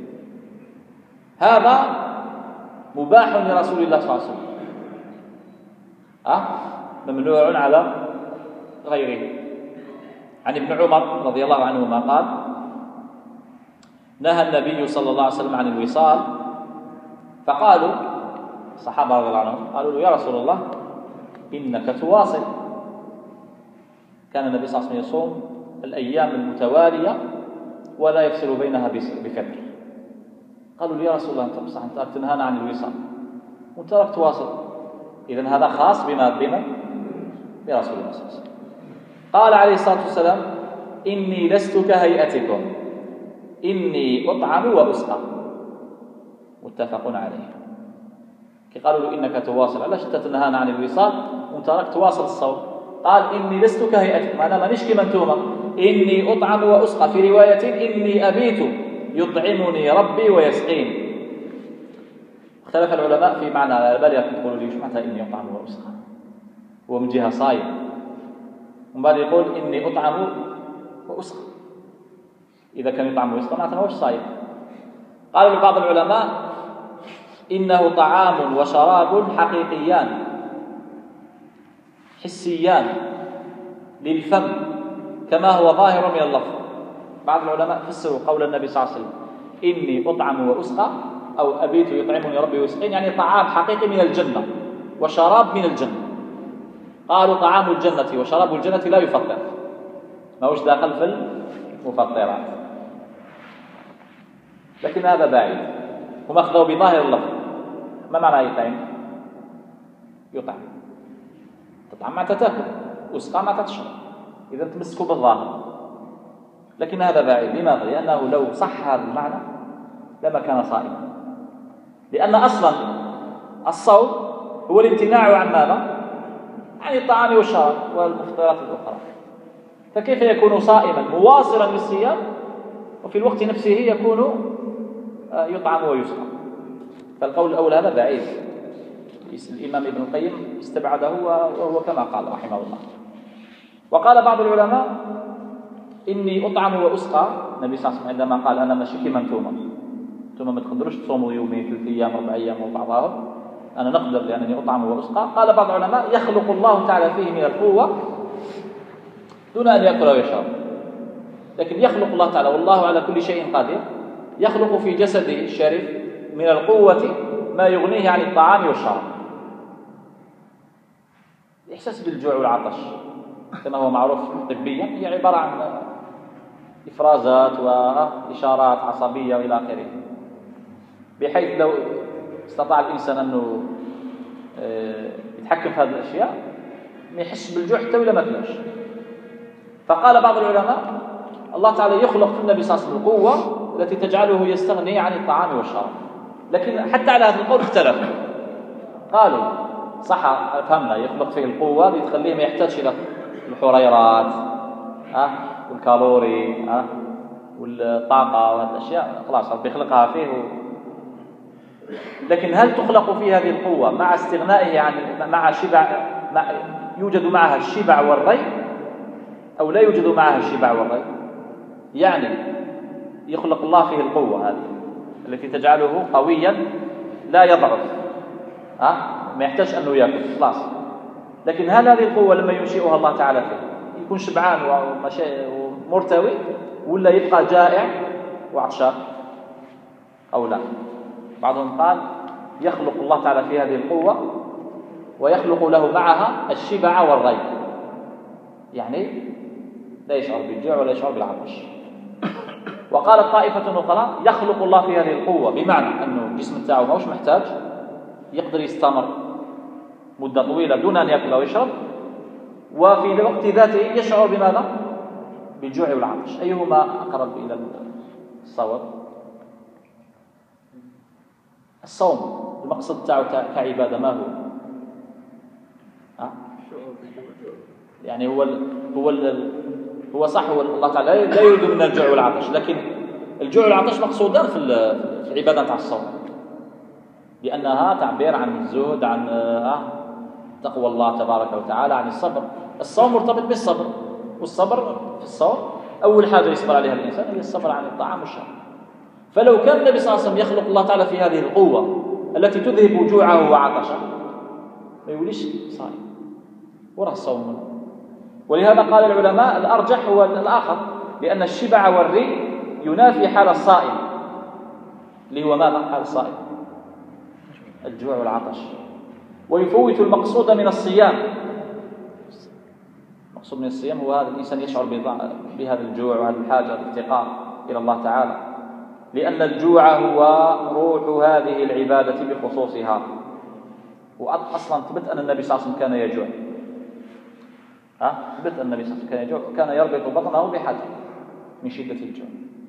هذا مباح لرسول الله صلى الله عليه وسلم، ممنوع على غيره. عن ابن عمر رضي الله عنهما قال: نهى النبي صلى الله عليه وسلم عن الوصال، فقالوا الصحابة رضي الله عنهم قالوا له: يا رسول الله إنك تواصل. كان النبي صلى الله عليه وسلم يصوم الأيام المتوالية ولا يفصل بينها بفطر. قالوا له: يا رسول الله أنت تنهانا عن الوصال وأنت راك تواصل، إذن هذا خاص بما برسول الله صلى الله عليه وسلم. قال عليه الصلاة والسلام: إني لست كهيئتكم، إني أطعم وأسقى. متفق عليه. كي قالوا له: إنك تواصل، علاش أنت تنهانا عن الوصال وأنت راك تواصل الصوم؟ قال: إني لست كهيئتكم، أنا مانيش كما أنتم، إني أطعم وأسقى. في رواية: إني أبيت يطعمني ربي ويسقين. اختلف العلماء في معنى، على بالي يقولوا لي: وش معنى إني أطعم وأسقى؟ هو من جهة صايم، ومن بعد يقول إني أطعم وأسقى. إذا كان يطعم ويسقى معناته هوش صايم. قال بعض العلماء: إنه طعام وشراب حقيقيان حسيان للفم كما هو ظاهر من اللفظ. بعض العلماء فسروا قول النبي صلى الله عليه وسلم: إني أطعم وأسقى، أو أبيت يطعمني ربي ويسقين، يعني طعام حقيقي من الجنة وشراب من الجنة. قالوا: طعام الجنة وشراب الجنة لا يفطر، ما هوش داخل في المفطرات. لكن هذا بعيد، هم أخذوا بظاهر اللفظ. ما معنى يطعم؟ يطعم، تطعم معناتها تأكل، وسقى معناتها تشرب، إذا تمسكوا بالظاهر. لكن هذا بعيد. لماذا؟ لأنه لو صح هذا المعنى لما كان صائما، لأن أصلا الصوم هو الامتناع عن ماذا؟ عن الطعام والشراب والمفطرات الأخرى. فكيف يكون صائما مواصلا للصيام وفي الوقت نفسه يكون يطعم ويسقى؟ فالقول الأول هذا بعيد، الإمام ابن القيم استبعده وهو كما قال رحمه الله. وقال بعض العلماء: إني أطعم وأسقى. النبي صلى الله عليه وسلم عندما قال: أنا ماشي كيما أنتم ما تقدروش تصوموا يومين 3 أيام 4 أيام وبعضهم، أنا نقدر لأنني أطعم وأسقى. قال بعض العلماء: يخلق الله تعالى فيه من القوة دون أن يأكل ويشرب. لكن يخلق الله تعالى، والله على كل شيء قادر، يخلق في جسده الشريف من القوة ما يغنيه عن الطعام والشراب. الإحساس بالجوع والعطش كما هو معروف طبيا هي عبارة عن إفرازات وإشارات عصبية وإلى آخره، بحيث لو استطاع الإنسان أنه يتحكم في هذه الأشياء ما يحس بالجوع حتى ولا ما كلاش. فقال بعض العلماء: الله تعالى يخلق في النبي صلى الله عليه وسلم القوة التي تجعله يستغني عن الطعام والشراب. لكن حتى على هذا القول اختلفوا، قالوا: صح فهمنا يخلق فيه القوة اللي تخليه ما يحتاجش إلى الحريرات والكالوري والطاقة وهذه الأشياء، خلاص ربي يخلقها فيه لكن هل تخلق فيه هذه القوة مع استغنائه عن مع شبع، يوجد معها الشبع والري، أو لا يوجد معها الشبع والري؟ يعني يخلق الله فيه القوة هذه التي تجعله قويا لا يضعف، ما يحتاج أنه يأكل خلاص. لكن هل هذه القوة لما ينشئها الله تعالى فيه يكون شبعان ومرتوي، ولا يبقى جائع وعطشان أو لا؟ بعضهم قال: يخلق الله تعالى في هذه القوة ويخلق له معها الشبع والري، يعني لا يشعر بالجوع ولا يشعر بالعطش. وقالت طائفة أخرى: يخلق الله في هذه القوة بمعنى أنه الجسم بتاعه ما هوش محتاج، يقدر يستمر مدة طويلة دون أن يأكل ويشرب، وفي الوقت ذاته يشعر بماذا؟ بالجوع والعطش. أيهما أقرب إلى الصواب؟ الصوم المقصد بتاعه كعبادة ما هو؟ يعني هو صح، هو الله تعالى لا يريد من الجوع والعطش، لكن الجوع والعطش مقصودان في العبادة تاع الصوم، لأنها تعبير عن الزهد، عن تقوى الله تبارك وتعالى، عن الصبر. الصوم مرتبط بالصبر، والصبر في الصوم أول حاجة يصبر عليها الإنسان هي الصبر عن الطعام والشراب. فلو كان النبي صلى الله عليه وسلم يخلق الله تعالى في هذه القوة التي تذهب جوعه وعطشه ما يوليش صائم، وراه الصوم ولهذا قال العلماء الأرجح هو الآخر، لأن الشبع والري ينافي حال الصائم، اللي هو ماذا؟ حال الصائم الجوع والعطش، ويفوت المقصود من الصيام. المقصود من الصيام هو هذا الإنسان يشعر بهذا الجوع وهذا الحاجة والافتقار إلى الله تعالى، لأن الجوع هو روح هذه العبادة بخصوصها. وأصلا ثبت أن النبي صلى الله عليه وسلم كان يجوع، ثبت أن النبي صلى الله عليه وسلم كان يجوع، كان يربط بطنه بحجر من شدة الجوع.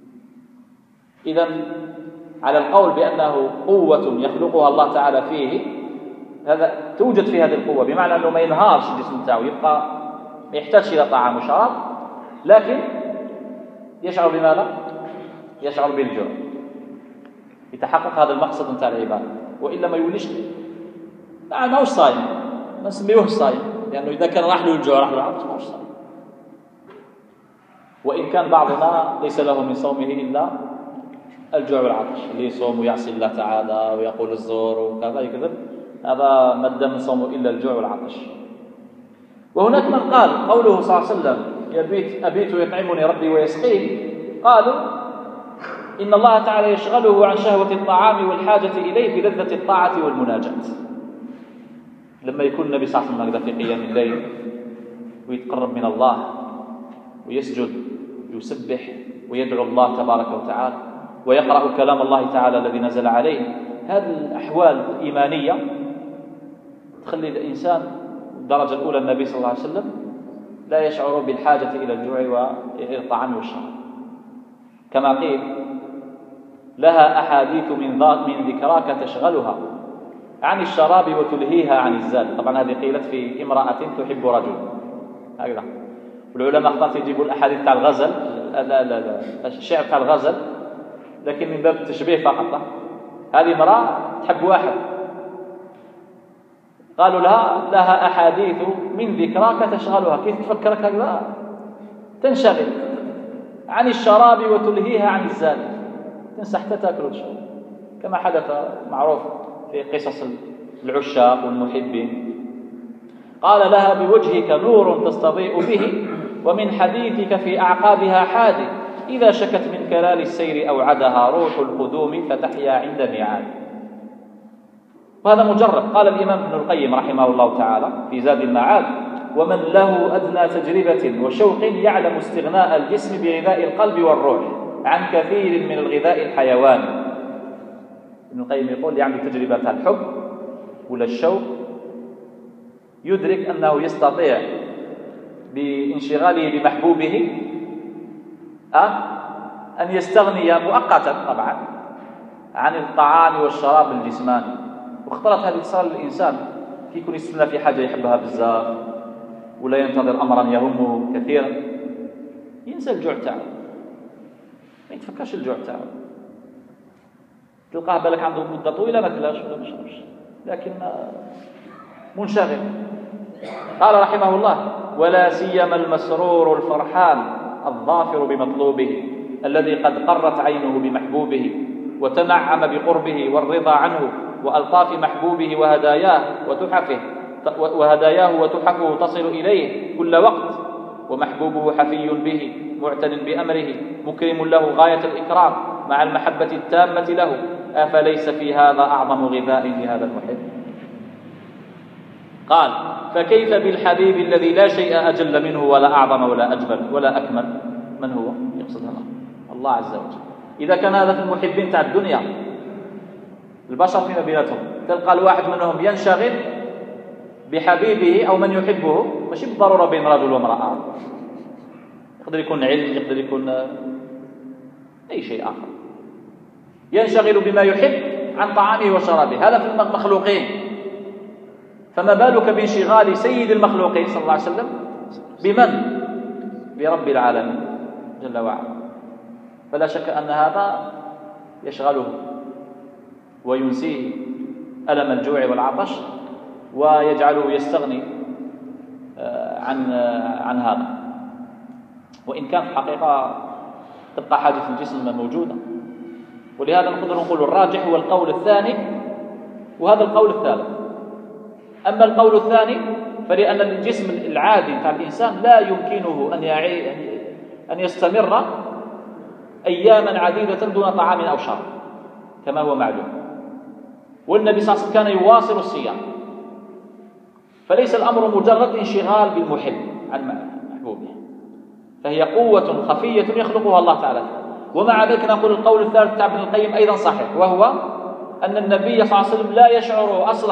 إذن على القول بأنه قوة يخلقها الله تعالى فيه، هذا توجد في هذه القوة، بمعنى أنه ما ينهارش الجسم تاعه، يبقى ما يحتاجش إلى طعام وشراب، لكن يشعر بماذا؟ يشعر بالجوع، يتحقق هذا المقصد نتاع العبادة. وإلا ما يوليش ما هوش صايم، ما نسميوهش صايم، لأنه إذا كان راح له الجوع راح له العطش ما هوش صايم. وإن كان بعضنا ليس له من صومه إلا الجوع والعطش، اللي يصوم ويعصي الله تعالى ويقول الزور وكذا يكذب، هذا ما دام من صومه إلا الجوع والعطش. وهناك من قال قوله صلى الله عليه وسلم أبيت يطعمني ربي ويسقين، قالوا إن الله تعالى يشغله عن شهوة الطعام والحاجة إليه بلذة الطاعة والمناجاة. لما يكون النبي صلى الله عليه وسلم في قيام الليل ويتقرب من الله ويسجد ويسبح ويدعو الله تبارك وتعالى ويقرأ كلام الله تعالى الذي نزل عليه، هذه الأحوال الإيمانية تخلي الإنسان الدرجة الأولى النبي صلى الله عليه وسلم لا يشعر بالحاجة إلى الجوع وإلى الطعام والشراب. كما قيل لها أحاديث من ذكراك تشغلها عن الشراب وتلهيها عن الزاد. طبعا هذه قيلت في امرأة تحب رجل هكذا، والعلماء اختارت يجيبوا الأحاديث تاع الغزل، الشعر تاع الغزل، لكن من باب التشبيه فقط. هذه امرأة تحب واحد، قالوا لها أحاديث من ذكراك تشغلها، كيف تفكرك هكذا تنشغل عن الشراب وتلهيها عن الزاد، تنسى حتى تاكل وتشرب، كما حدث معروف في قصص العشاق والمحبين. قال لها بوجهك نور تستضيء به، ومن حديثك في أعقابها حادث، إذا شكت من كلال السير أوعدها روح القدوم فتحيا عند ميعاد. وهذا مجرد. قال الإمام ابن القيم رحمه الله تعالى في زاد المعاد: ومن له أدنى تجربة وشوق يعلم استغناء الجسم بغذاء القلب والروح عن كثير من الغذاء الحيواني. ابن القيم يقول يعني تجربة الحب ولا الشوق، يدرك أنه يستطيع بانشغاله بمحبوبه أن يستغني مؤقتا طبعا عن الطعام والشراب الجسماني. واختلط هذه الصورة للإنسان كي يكون يستنى في حاجة يحبها بزاف ولا ينتظر أمرا يهمه كثيرا، ينسى الجوع تاعه، ما يتفكرش الجوع تاعه، تلقاه بالك عنده مدة طويلة ما كلاش ولا ما شربش، لكن منشغل. قال رحمه الله: ولا سيما المسرور الفرحان الظافر بمطلوبه الذي قد قرت عينه بمحبوبه وتنعم بقربه والرضا عنه وألطاف محبوبه وهداياه وتحفه تصل إليه كل وقت، ومحبوبه حفي به معتن بأمره مكرم له غاية الإكرام مع المحبة التامة له، أفليس في هذا أعظم غذاء لهذا المحب؟ قال: فكيف بالحبيب الذي لا شيء أجل منه ولا أعظم ولا أجمل ولا أكمل؟ من هو؟ يقصد هنا الله عز وجل. إذا كان هذا في المحبين تاع الدنيا البشر فيما بيناتهم، تلقى الواحد منهم ينشغل بحبيبه أو من يحبه، ماشي بالضرورة بين رجل وامرأة، يقدر يكون علم، يقدر يكون أي شيء آخر، ينشغل بما يحب عن طعامه وشرابه، هذا في المخلوقين. فما بالك بانشغال سيد المخلوقين صلى الله عليه وسلم بمن؟ برب العالمين جل وعلا. فلا شك أن هذا يشغله وينسيه ألم الجوع والعطش ويجعله يستغني عن هذا. وإن كان في الحقيقة تبقى حاجة الجسم موجودة. ولهذا نقدر نقول الراجح هو القول الثاني، وهذا القول الثالث. أما القول الثاني فلأن الجسم العادي بتاع الإنسان لا يمكنه أن يستمر أياما عديدة دون طعام أو شراب كما هو معلوم. والنبي صلى الله عليه وسلم كان يواصل الصيام، فليس الأمر مجرد انشغال بالمحب عن محبوبه، فهي قوة خفية يخلقها الله تعالى. ومع ذلك نقول القول الثالث بتاع ابن القيم أيضا صحيح، وهو أن النبي صلى الله عليه وسلم لا يشعر أصلا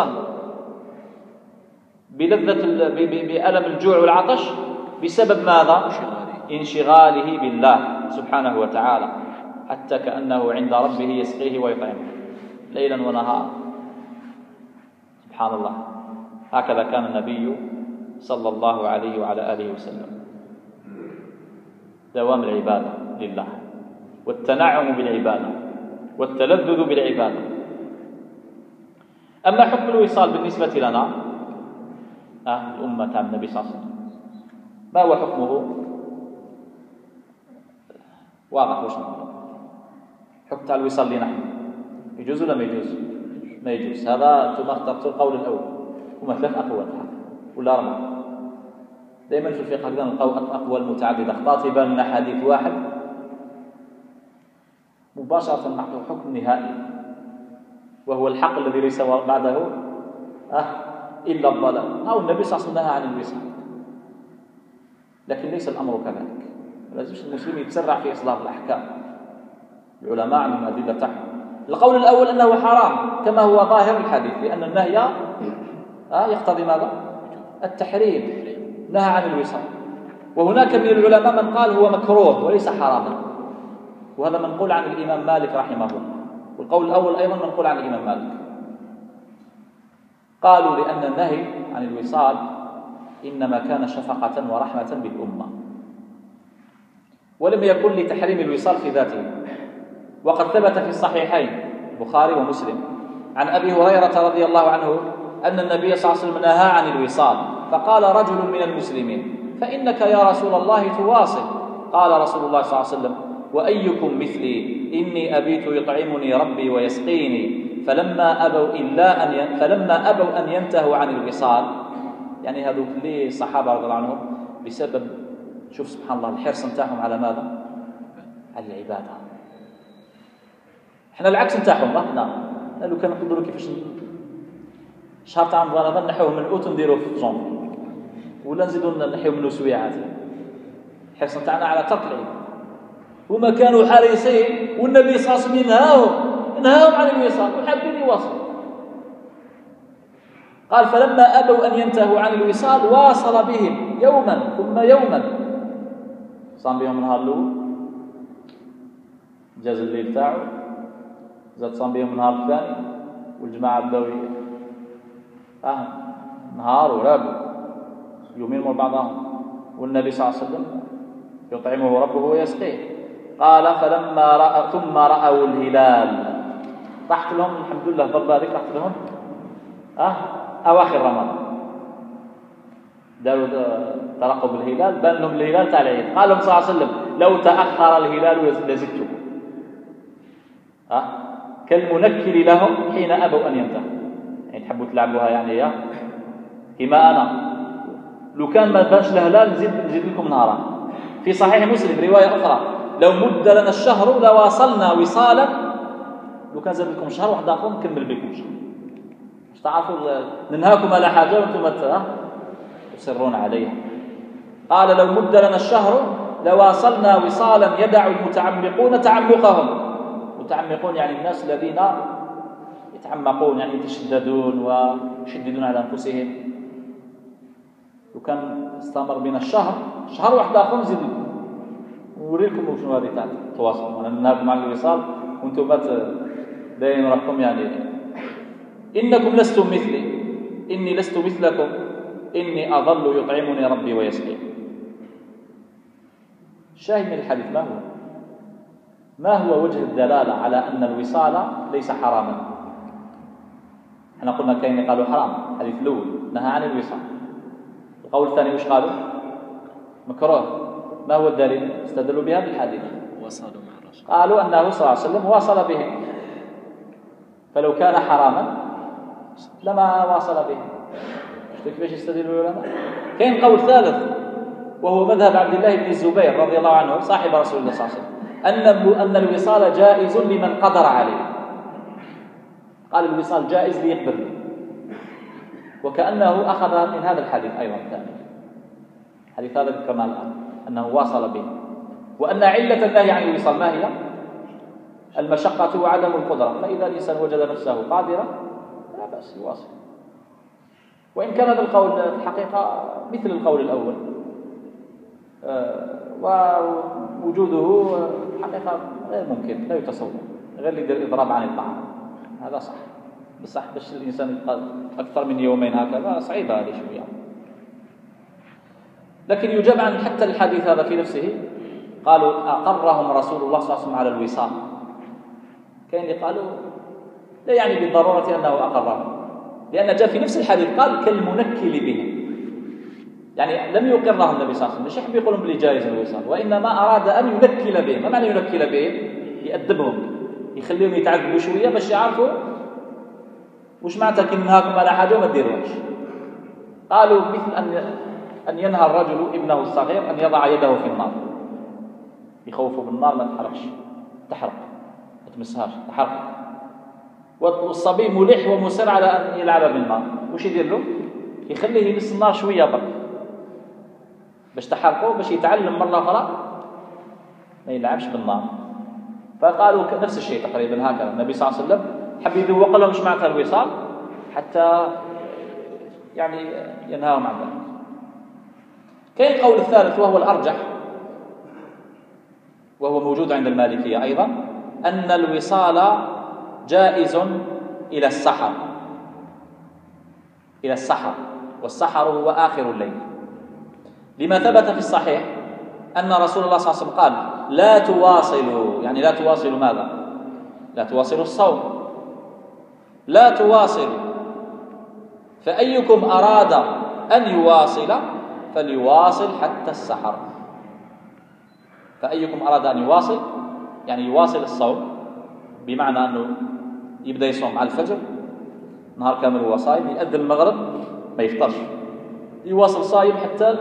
بألم الجوع والعطش بسبب ماذا؟ انشغاله بالله سبحانه وتعالى، حتى كأنه عند ربه يسقيه ويطعمه ليلا ونهارا. سبحان الله. هكذا كان النبي صلى الله عليه وعلى آله وسلم، دوام العبادة لله والتنعم بالعبادة والتلذذ بالعبادة. أما حكم الوصال بالنسبة لنا الأمة النبي صلى الله عليه وسلم، ما هو حكمه؟ واضح. وش حكم الوصال لنا؟ يجوز ولا ما يجوز؟ ما يجوز. هذا أنتم اخترتوا القول الأول، هما 3 أقوال ولا 4. دائما في الفقه هكذا نلقاو أقوال متعددة، اختار يبان لنا حديث واحد مباشرة نعطيه حكم نهائي، وهو الحق الذي ليس بعده إلا الضلال. أو النبي صلى الله عليه وسلم نهى عن الوصال، لكن ليس الأمر كذلك. لازمش المسلم يتسرع في إصدار الأحكام. العلماء عندهم أدلة تحت. القول الأول أنه حرام كما هو ظاهر الحديث، لأن النهي يقتضي ماذا؟ التحريم، نهى عن الوصال. وهناك من العلماء من قال هو مكروه وليس حراما، وهذا منقول عن الإمام مالك رحمه الله. والقول الأول أيضا منقول عن الإمام مالك. قالوا لأن النهي عن الوصال إنما كان شفقة ورحمة بالأمة، ولم يكن لتحريم الوصال في ذاته. وقد ثبت في الصحيحين البخاري ومسلم عن أبي هريرة رضي الله عنه أن النبي صلى الله عليه وسلم نهى عن الوصال، فقال رجل من المسلمين: فإنك يا رسول الله تواصل. قال رسول الله صلى الله عليه وسلم: وأيكم مثلي إني أبيت يطعمني ربي ويسقيني، فلما أبوا أن ينتهوا عن الوصال. يعني هذوك اللي الصحابة رضي الله عنهم بسبب، شوف سبحان الله، الحرص نتاعهم على ماذا؟ على العبادة. احنا العكس نتاعهم. احنا لو كان نقدروا كيفاش شهر تاع رمضان نحيوه من الأوت نديروه في جون، ولا نزيدوا نحيوه منه سويعات. الحرص نتاعنا على ترك العبادة. هما كانوا حريصين، والنبي صلى الله عليه وسلم ينهاهم عن الوصال وحابين يواصلوا. قال: فلما أبوا أن ينتهوا عن الوصال واصل بهم يوما ثم يوما. صام بهم النهار الأول، جاز الليل تاعو، زاد صام بهم النهار الثاني، والجماعة بداو نهار ورابع يومين مع بعضهم، والنبي صلى الله عليه وسلم يطعمه ربه ويسقيه. قال: ثم رأوا الهلال. طحت لهم الحمد لله ضربة هذيك، طحت لهم أواخر رمضان، داروا ترقب الهلال، بان لهم الهلال تاع العيد. قال لهم صلى الله عليه وسلم: لو تأخر الهلال لزدتكم. كالمنكر لهم حين أبوا أن ينتهوا. يعني تحبوا تلعبوها يعني كما أنا، لو كان ما بانش الهلال نزيد لكم نهارا. في صحيح مسلم رواية أخرى: لو مد لنا الشهر لواصلنا وصالا. لو كان زاد لكم شهر واحد آخر نكمل بكم شهر. مش تعرفوا ننهاكم على حاجة وأنتم تصرون عليها. قال: لو مد لنا الشهر لواصلنا وصالا يدع المتعمقون تعمقهم. متعمقون يعني الناس الذين يتعمقون، يعني يتشددون ويشددون على أنفسهم. لو كان استمر بنا شهر واحد آخر نزيد لكم ونوريكم شنو هذه تاع التواصل. أنا ننهاكم عن الوصال وأنتم دايما راكم يعني إنكم لستم مثلي إني لست مثلكم إني أظل يطعمني ربي ويسقين. الشاهد من الحديث ما هو وجه الدلالة على أن الوصال ليس حراما؟ احنا قلنا كاين قالوا حرام، الحديث الأول نهى عن الوصال. القول الثاني وش قالوا؟ مكروه. ما هو الدليل؟ استدلوا بها بالحديث. وصلوا مع الرسول، قالوا أنه صلى الله عليه وسلم واصل بهم، فلو كان حراما لما واصل بهم. شفتوا كيفاش يستدل العلماء؟ كاين قول ثالث وهو مذهب عبد الله بن الزبير رضي الله عنه صاحب رسول الله صلى الله عليه وسلم أن الوصال جائز لمن قدر عليه. قال الوصال جائز ليقدر، وكأنه أخذ من هذا الحديث أيضا الثاني، الحديث هذا ذكرناه الآن أنه واصل به، وأن علة النهي عن الوصال ما هي؟ المشقة وعدم القدرة، فإذا الإنسان وجد نفسه قادرا لا بأس يواصل. وإن كان هذا القول في الحقيقة مثل القول الأول، ووجوده حقيقة غير ممكن، لا يتصور، غير اللي يدير إضراب عن الطعام، هذا صح. بصح باش الإنسان يبقى أكثر من يومين هكذا صعيبة هذه شوية. لكن يجاب عن حتى الحديث هذا في نفسه، قالوا أقرهم رسول الله صلى الله عليه وسلم على الوصال. كاين اللي قالوا لا يعني بالضرورة أنه أقرهم، لأن جاء في نفس الحديث قال كالمنكل به، يعني لم يقرهم النبي صلى الله عليه وسلم، مش يحب يقولون بلي جائز الوصال، وإنما أراد أن ينكل بهم. ما معنى ينكل بهم؟ يأدبهم، يخليهم يتعذبوا شوية باش يعرفوا وش معناتها كي ننهاكم على حاجة وما تديروش. قالوا مثل أن ينهى الرجل ابنه الصغير أن يضع يده في النار، يخوفه بالنار ما تحرقش، تحرق ما تمسهاش تحرق، والصبي ملح ومصر على أن يلعب بالنار، وش يدير له؟ يخليه يمس النار شوية برك باش تحرقه، باش يتعلم مرة أخرى ما يلعبش بالنار. فقالوا نفس الشيء تقريبا هكذا. النبي صلى الله عليه وسلم حب يذوق لهم ايش معناتها الوصال حتى يعني ينهاهم عن ذلك. كاين القول الثالث وهو الأرجح، وهو موجود عند المالكية أيضا، أن الوصال جائز إلى السحر، إلى السحر، والسحر هو آخر الليل، لما ثبت في الصحيح أن رسول الله صلى الله عليه وسلم قال لا تواصلوا، يعني لا تواصلوا ماذا؟ لا تواصلوا الصوم، لا تواصلوا، فأيكم أراد أن يواصل فليواصل حتى السحر. فأيكم أراد أن يواصل يعني يواصل الصوم، بمعنى أنه يبدأ يصوم على الفجر نهار كامل هو صايم، يأذن المغرب ما يفطرش، يواصل صايم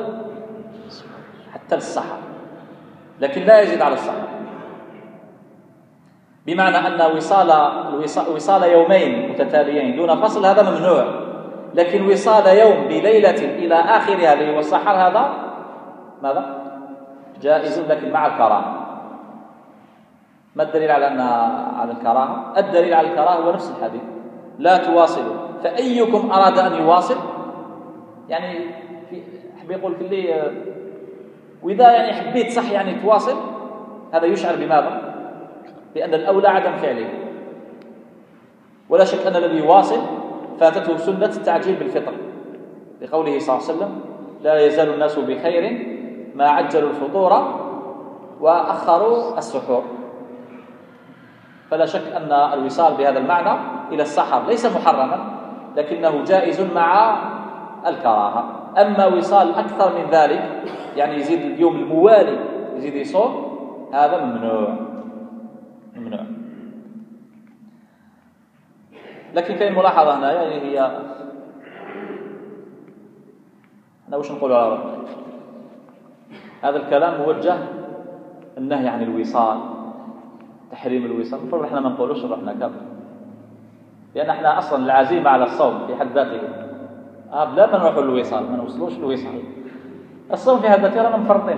حتى السحر، لكن لا يزيد على السحر. بمعنى أن وصال يومين متتاليين دون فصل هذا ممنوع، لكن وصال يوم بليلة إلى آخرها اللي هو السحر هذا ماذا؟ جائز، لكن مع الكراهة. ما الدليل على الكراهة؟ الدليل على الكراهة هو نفس الحديث لا تواصلوا، فأيكم أراد أن يواصل يعني حب يقول في اللي وإذا يعني حبيت صح يعني تواصل، هذا يشعر بماذا؟ لأن الأولى عدم فعله، ولا شك أن الذي يواصل فاتته سنة التعجيل بالفطر، لقوله صلى الله عليه وسلم لا يزال الناس بخير ما عجلوا الفطور وأخروا السحور. فلا شك أن الوصال بهذا المعنى إلى السحر ليس محرما، لكنه جائز مع الكراهة. أما وصال أكثر من ذلك يعني يزيد اليوم الموالي يزيد يصوم، هذا ممنوع. لكن كاين ملاحظة هنا، يعني هي أنا وش نقول على رأيك؟ هذا الكلام موجه النهي عن الوصال، تحريم الوصال، المفروض احنا ما نقولوش رحنا كامل، لأن احنا أصلا العزيمة على الصوم في حد ذاته لا ما نروحوا للوصال، ما نوصلوش للوصال. الصوم في حد ذاته رانا مفرطين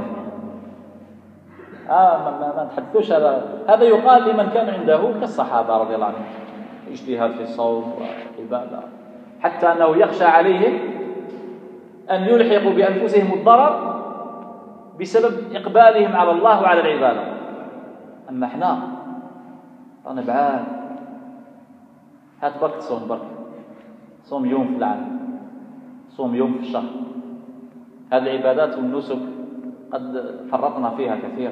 ما نتحدثوش. هذا يقال لمن كان عنده كالصحابة رضي الله عنهم اجتهاد في الصوم وعبادة، حتى أنه يخشى عليهم أن يلحقوا بأنفسهم الضرر بسبب إقبالهم على الله وعلى العبادة. أما إحنا رانا بعاد، هات برك تصوم، برك صوم يوم في العام، صوم يوم في الشهر. هذه العبادات والنسك قد فرطنا فيها كثيرا.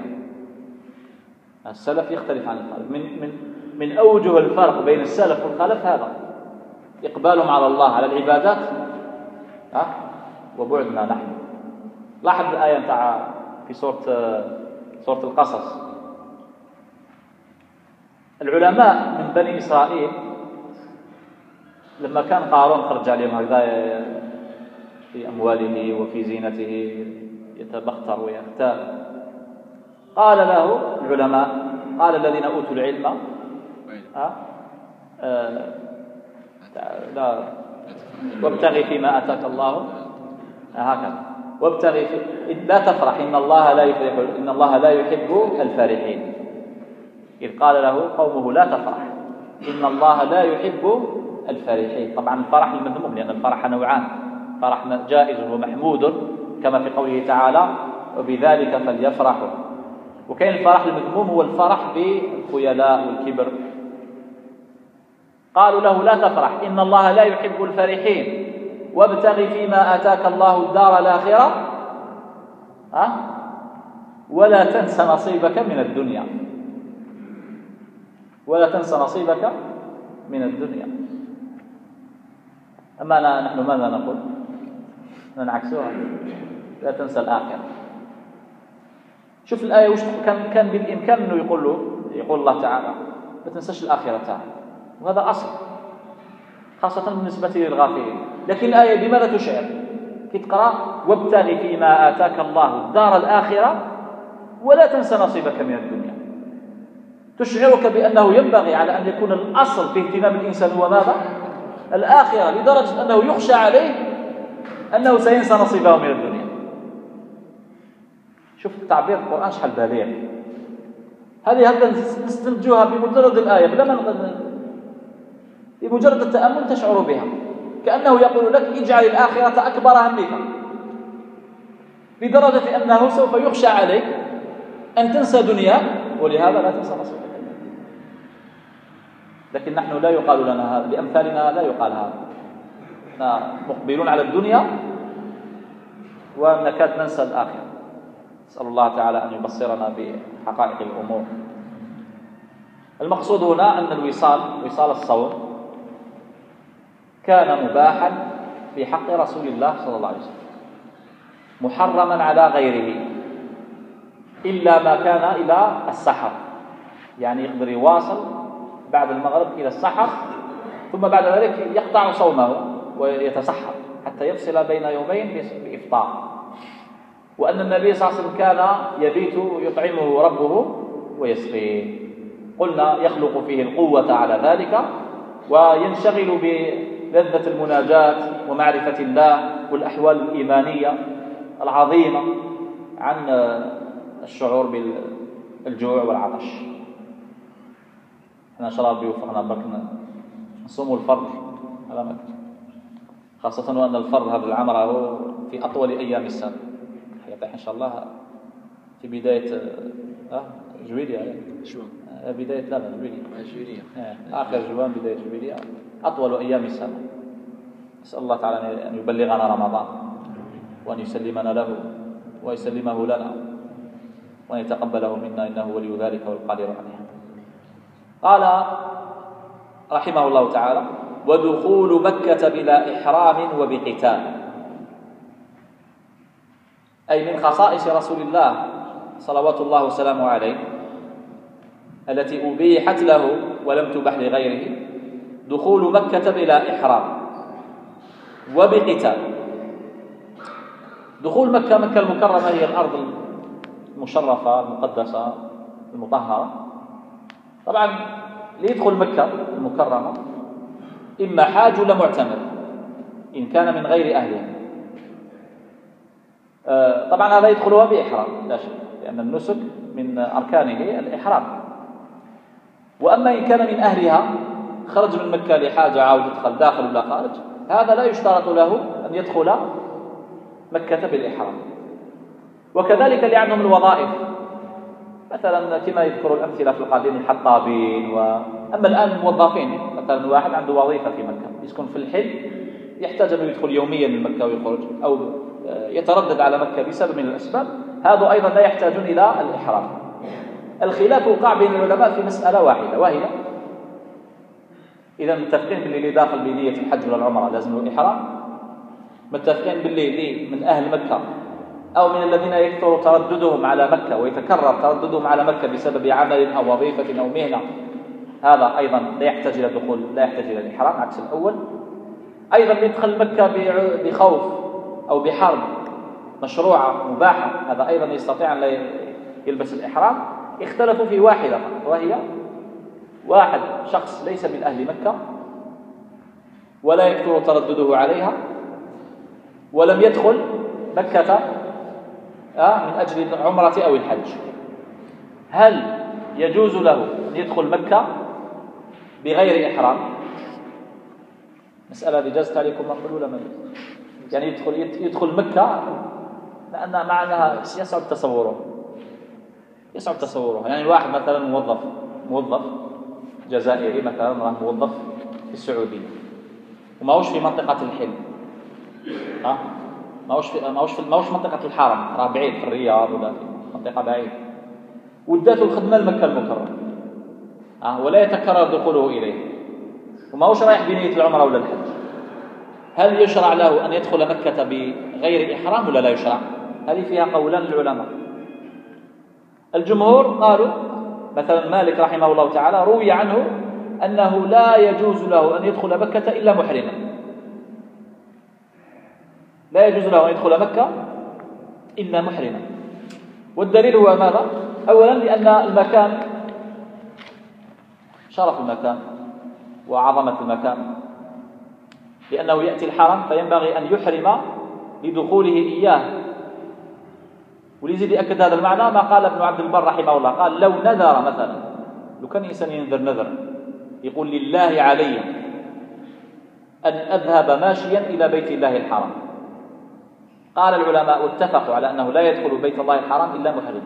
السلف يختلف عن الخلف، من أوجه الفرق بين السلف والخلف هذا إقبالهم على الله على العبادات وبعدنا نحن. لاحظ الآية نتاع في سورة القصص، العلماء من بني إسرائيل لما كان قارون خرج عليهم هكذا في أمواله وفي زينته يتبختر ويختال. قال له العلماء، قال الذين أوتوا العلم لا وابتغي فيما آتاك الله هكذا وابتغي لا تفرح إن الله لا يحب الفارحين. إذ قال له قومه لا تفرح إن الله لا يحب الفارحين. طبعا الفرح المذموم، لأن الفرح نوعان، فرح جائز ومحمود كما في قوله تعالى وبذلك فليفرحوا، وكان الفرح المذموم هو الفرح بالخيلاء والكبر. قالوا له لا تفرح إن الله لا يحب الفرحين وابتغ فيما آتاك الله الدار الآخرة ولا تنس نصيبك من الدنيا، ولا تنس نصيبك من الدنيا. أما نحن ماذا نقول؟ نعكسها، لا تنسى الآخرة. شوف الآية وش كان بالإمكان أنه يقول الله تعالى لا تنساش الآخرة تعالى، وهذا أصل خاصة بالنسبة للغافلين. لكن الآية بماذا تشعر؟ كي تقرأ وابتغ فيما آتاك الله الدار الآخرة ولا تنسى نصيبك من الدنيا، تشعرك بأنه ينبغي على أن يكون الأصل في اهتمام الإنسان هو ماذا؟ الآخرة، لدرجة أنه يخشى عليه أنه سينسى نصيبه من الدنيا. شوف تعبير القرآن شحال بليغ. هذه نستنتجوها بمجرد الآية، بمجرد التأمل تشعر بها، كأنه يقول لك اجعل الآخرة أكبر همك، لدرجة أنه سوف يخشى عليك أن تنسى دنياك، ولهذا لا تنسى نصيبك. لكن نحن لا يقال لنا هذا، لأمثالنا لا يقال هذا. نحن مقبلون على الدنيا ونكاد ننسى الآخرة. نسأل الله تعالى أن يبصرنا بحقائق الأمور. المقصود هنا أن وصال الصوم كان مباحا في حق رسول الله صلى الله عليه وسلم، محرما على غيره إلا ما كان إلى السحر، يعني يقدر يواصل بعد المغرب إلى السحر، ثم بعد ذلك يقطع صومه ويتسحر حتى يفصل بين يومين بإفطار. وأن النبي صلى الله عليه وسلم كان يبيت يطعمه ربه ويسقيه، قلنا يخلق فيه القوة على ذلك، وينشغل بلذة المناجاة ومعرفة الله والأحوال الإيمانية العظيمة عن الشعور بالجوع والعطش. إن شاء الله بيوفقنا بركنا نصوم الفرض على مكة، خاصة وأن الفرض هذا العمر هو في أطول أيام السنة، يطيح إن شاء الله في بداية جويلية، بداية لا جويلية آخر جوان بداية جويلية، أطول أيام السنة. نسأل الله تعالى أن يبلغنا رمضان وأن يسلمنا له ويسلمه لنا وأن يتقبله منا، إنه ولي ذلك والقادر عليه. قال رحمه الله تعالى ودخول مكة بلا إحرام وبقتال، أي من خصائص رسول الله صلوات الله وسلامه عليه التي أبيحت له ولم تبح لغيره، دخول مكة بلا إحرام وبقتال. دخول مكة المكرمة هي الأرض المشرفة المقدسة المطهرة. طبعا ليدخل مكة المكرمة إما حاج ولا معتمر إن كان من غير أهلها. طبعا هذا يدخلها بإحرام لا شك، لأن النسك من أركانه الإحرام. وأما إن كان من أهلها خرج من مكة لحاجة عاوز يدخل داخل ولا خارج، هذا لا يشترط له أن يدخل مكة بالإحرام. وكذلك اللي عندهم الوظائف، مثلا كما يذكر الأمثلة في القديم الحطابين أما الآن الموظفين، مثلا واحد عنده وظيفة في مكة يسكن في الحل، يحتاج أن يدخل يوميا من مكة ويخرج، أو يتردد على مكة بسبب من الأسباب، هذا أيضا لا يحتاجون إلى الإحرام. الخلاف وقع بين العلماء في مسألة واحدة، وهي إذا متفقين باللي داخل بنية الحج ولا العمرة لازم له إحرام، متفقين باللي من أهل مكة أو من الذين يكثر ترددهم على مكة ويتكرر ترددهم على مكة بسبب عمل أو وظيفة أو مهنة، هذا أيضا لا يحتاج إلى دخول، لا يحتاج إلى الإحرام عكس الأول. أيضا يدخل مكة بخوف أو بحرب مشروعة مباحة، هذا أيضا يستطيع أن لا يلبس الإحرام. اختلفوا في واحدة وهي واحد شخص ليس من أهل مكة ولا يكثر تردده عليها ولم يدخل مكة من أجل العمرة أو الحج، هل يجوز له أن يدخل مكة بغير إحرام؟ مسألة هذه جازت عليكم محلولة من يعني يدخل مكة، لأن معناها يصعب تصوره. يعني الواحد مثلا موظف جزائري مثلا راه موظف في السعودية وماهوش في منطقة الحل، ماهوش منطقة الحرم، راه بعيد في الرياض ولا في منطقة بعيد، وداته الخدمة لمكة المكرمة ولا يتكرر دخوله إليه وماهوش رايح بنية العمرة ولا الحج، هل يشرع له أن يدخل مكة بغير إحرام ولا لا يشرع؟ هذه فيها قولان للعلماء. الجمهور قالوا مثلا مالك رحمه الله تعالى روي عنه أنه لا يجوز له أن يدخل مكة إلا محرما، لا يجوز له أن يدخل مكة إلا محرما. والدليل هو ماذا؟ أولا لأن المكان، شرف المكان وعظمة المكان، لأنه يأتي الحرم فينبغي أن يحرم لدخوله إياه. وليزيد يأكد هذا المعنى ما قال ابن عبد البر رحمه الله، قال لو نذر مثلا، لو كان إنسان ينذر نذر يقول لله علي أن أذهب ماشيا إلى بيت الله الحرام، قال العلماء اتفقوا على أنه لا يدخل بيت الله الحرام إلا محرم،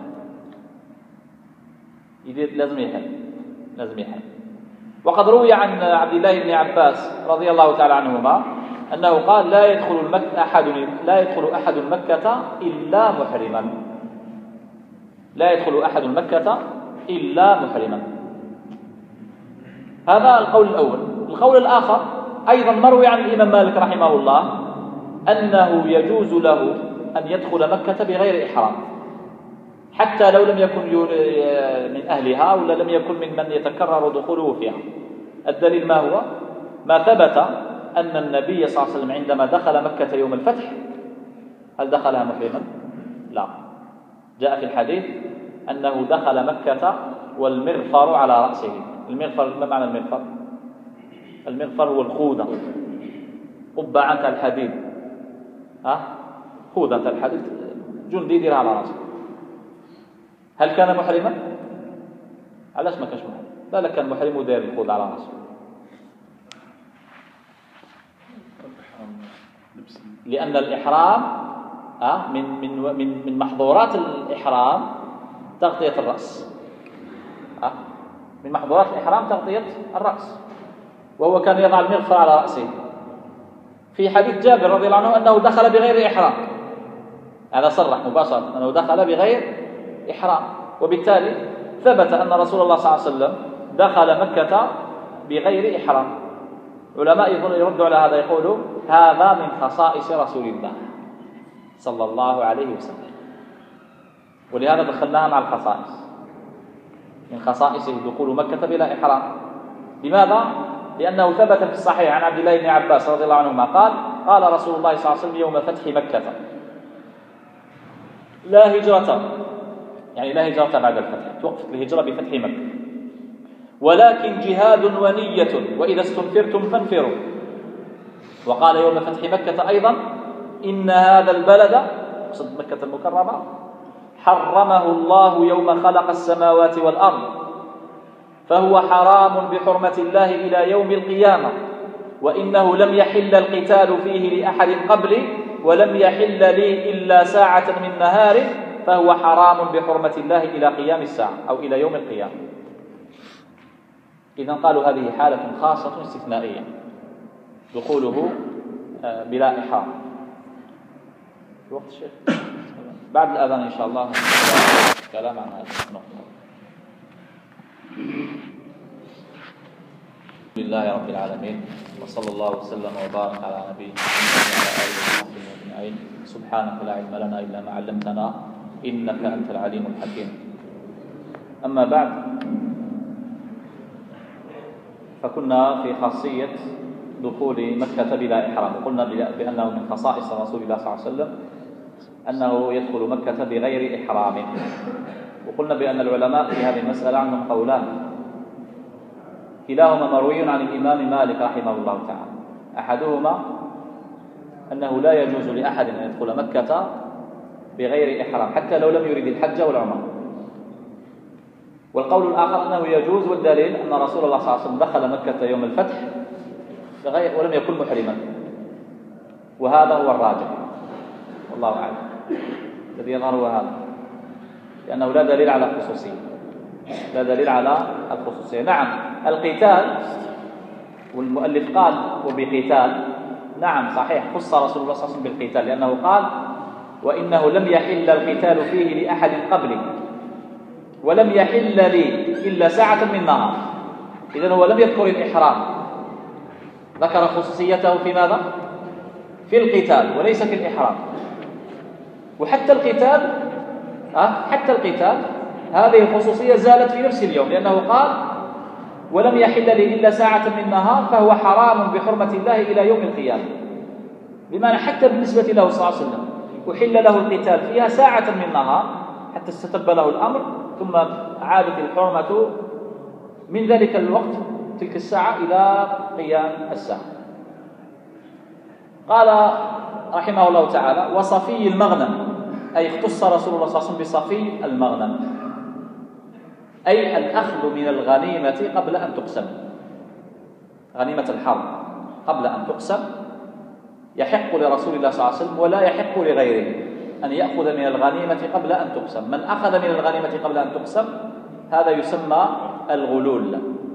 لازم يحرم. وقد روي عن عبد الله بن عباس رضي الله تعالى عنهما أنه قال لا يدخل أحد مكة إلا محرما، لا يدخل أحد مكة إلا محرما. هذا القول الأول. القول الآخر أيضا مروي عن الإمام مالك رحمه الله أنه يجوز له أن يدخل مكة بغير إحرام حتى لو لم يكن من أهلها ولا لم يكن ممن يتكرر دخوله فيها. الدليل ما هو؟ ما ثبت أن النبي صلى الله عليه وسلم عندما دخل مكة يوم الفتح هل دخلها محرما؟ لا، جاء في الحديث أنه دخل مكة والمغفر على رأسه. المغفر ما معنى المغفر؟ المغفر هو الخوذة، قبعة الحديد، خوذة الحديد جندي يديرها على رأسه. هل كان محرما؟ علاش ما كانش محرم؟ لا كان محرم وداير الخوذة على رأسه، لأن الإحرام من محظورات الإحرام تغطية الرأس، من محظورات الإحرام تغطية الرأس، وهو كان يضع المغفر على رأسه. في حديث جابر رضي الله عنه أنه دخل بغير إحرام، هذا صرح مباشرة أنه دخل بغير إحرام، وبالتالي ثبت أن رسول الله صلى الله عليه وسلم دخل مكة بغير إحرام. علماء يردوا على هذا، يقولوا هذا من خصائص رسول الله صلى الله عليه وسلم، ولهذا دخلناها مع الخصائص. من خصائصه دخول مكة بلا إحرام. لماذا؟ لأنه ثبت في الصحيح عن عبد الله بن عباس رضي الله عنهما قال رسول الله صلى الله عليه وسلم يوم فتح مكة لا هجرة، يعني لا هجرة بعد الفتح، توقفت الهجرة بفتح مكة، ولكن جهاد ونية، وإذا استنفرتم فانفروا. وقال يوم فتح مكة أيضا إن هذا البلد، قصد مكة المكرمة، حرمه الله يوم خلق السماوات والأرض، فهو حرام بحرمة الله إلى يوم القيامة، وإنه لم يحل القتال فيه لأحد قبلي ولم يحل لي إلا ساعة من نهار، فهو حرام بحرمة الله إلى قيام الساعة أو إلى يوم القيامة. إذن قالوا هذه حالة خاصة استثنائية دخوله بلا إحرام. وقت الشيخ بعد الأذان إن شاء الله كلام عن هذا النقطة. لله رب العالمين، وصلى الله وسلم وبارك على نبينا محمد وعلى آله وصحبه أجمعين. سبحانك لا علم لنا إلا ما علمتنا إنك أنت العليم الحكيم. أما بعد، فكنا في خاصية دخول مكة بلا إحرام، وقلنا بأنه من خصائص رسول الله صلى الله عليه وسلم أنه يدخل مكة بغير إحرام. وقلنا بأن العلماء في هذه المسألة عندهم قولان، كلاهما مروي عن الإمام مالك رحمه الله تعالى. أحدهما أنه لا يجوز لأحد أن يدخل مكة بغير إحرام حتى لو لم يرد الحج والعمرة، والقول الآخر أنه يجوز، والدليل أن رسول الله صلى الله عليه وسلم دخل مكة يوم الفتح ولم يكن محرما، وهذا هو الراجح والله أعلم. الذي يظهر هو هذا، لأنه لا دليل على الخصوصية، لا دليل على الخصوصية. نعم القتال، والمؤلف قال وبقتال، نعم صحيح خص رسول الله صلى الله عليه وسلم بالقتال، لأنه قال وإنه لم يحل القتال فيه لأحد قبلي ولم يحل لي إلا ساعة من نهار. إذن هو لم يذكر الإحرام، ذكر خصوصيته في ماذا؟ في القتال وليس في الإحرام. وحتى القتال حتى القتال هذه الخصوصية زالت في نفس اليوم، لأنه قال ولم يحل لي إلا ساعة من نهار، فهو حرام بحرمة الله إلى يوم القيامة، بمعنى حتى بالنسبة له صلى الله عليه وسلم أحل له القتال فيها ساعة من نهار حتى استتب له الأمر، ثم عادت الحرمة من ذلك الوقت تلك الساعة إلى قيام الساعة. قال رحمه الله تعالى وصفي المغنم، أي اختص رسول الله صلى الله عليه وسلم بصفي المغنم، أي الأخذ من الغنيمة قبل أن تقسم، غنيمة الحرب قبل أن تقسم يحق لرسول الله صلى الله عليه وسلم ولا يحق لغيره أن يأخذ من الغنيمة قبل أن تقسم. من أخذ من الغنيمة قبل أن تقسم هذا يسمى الغلول.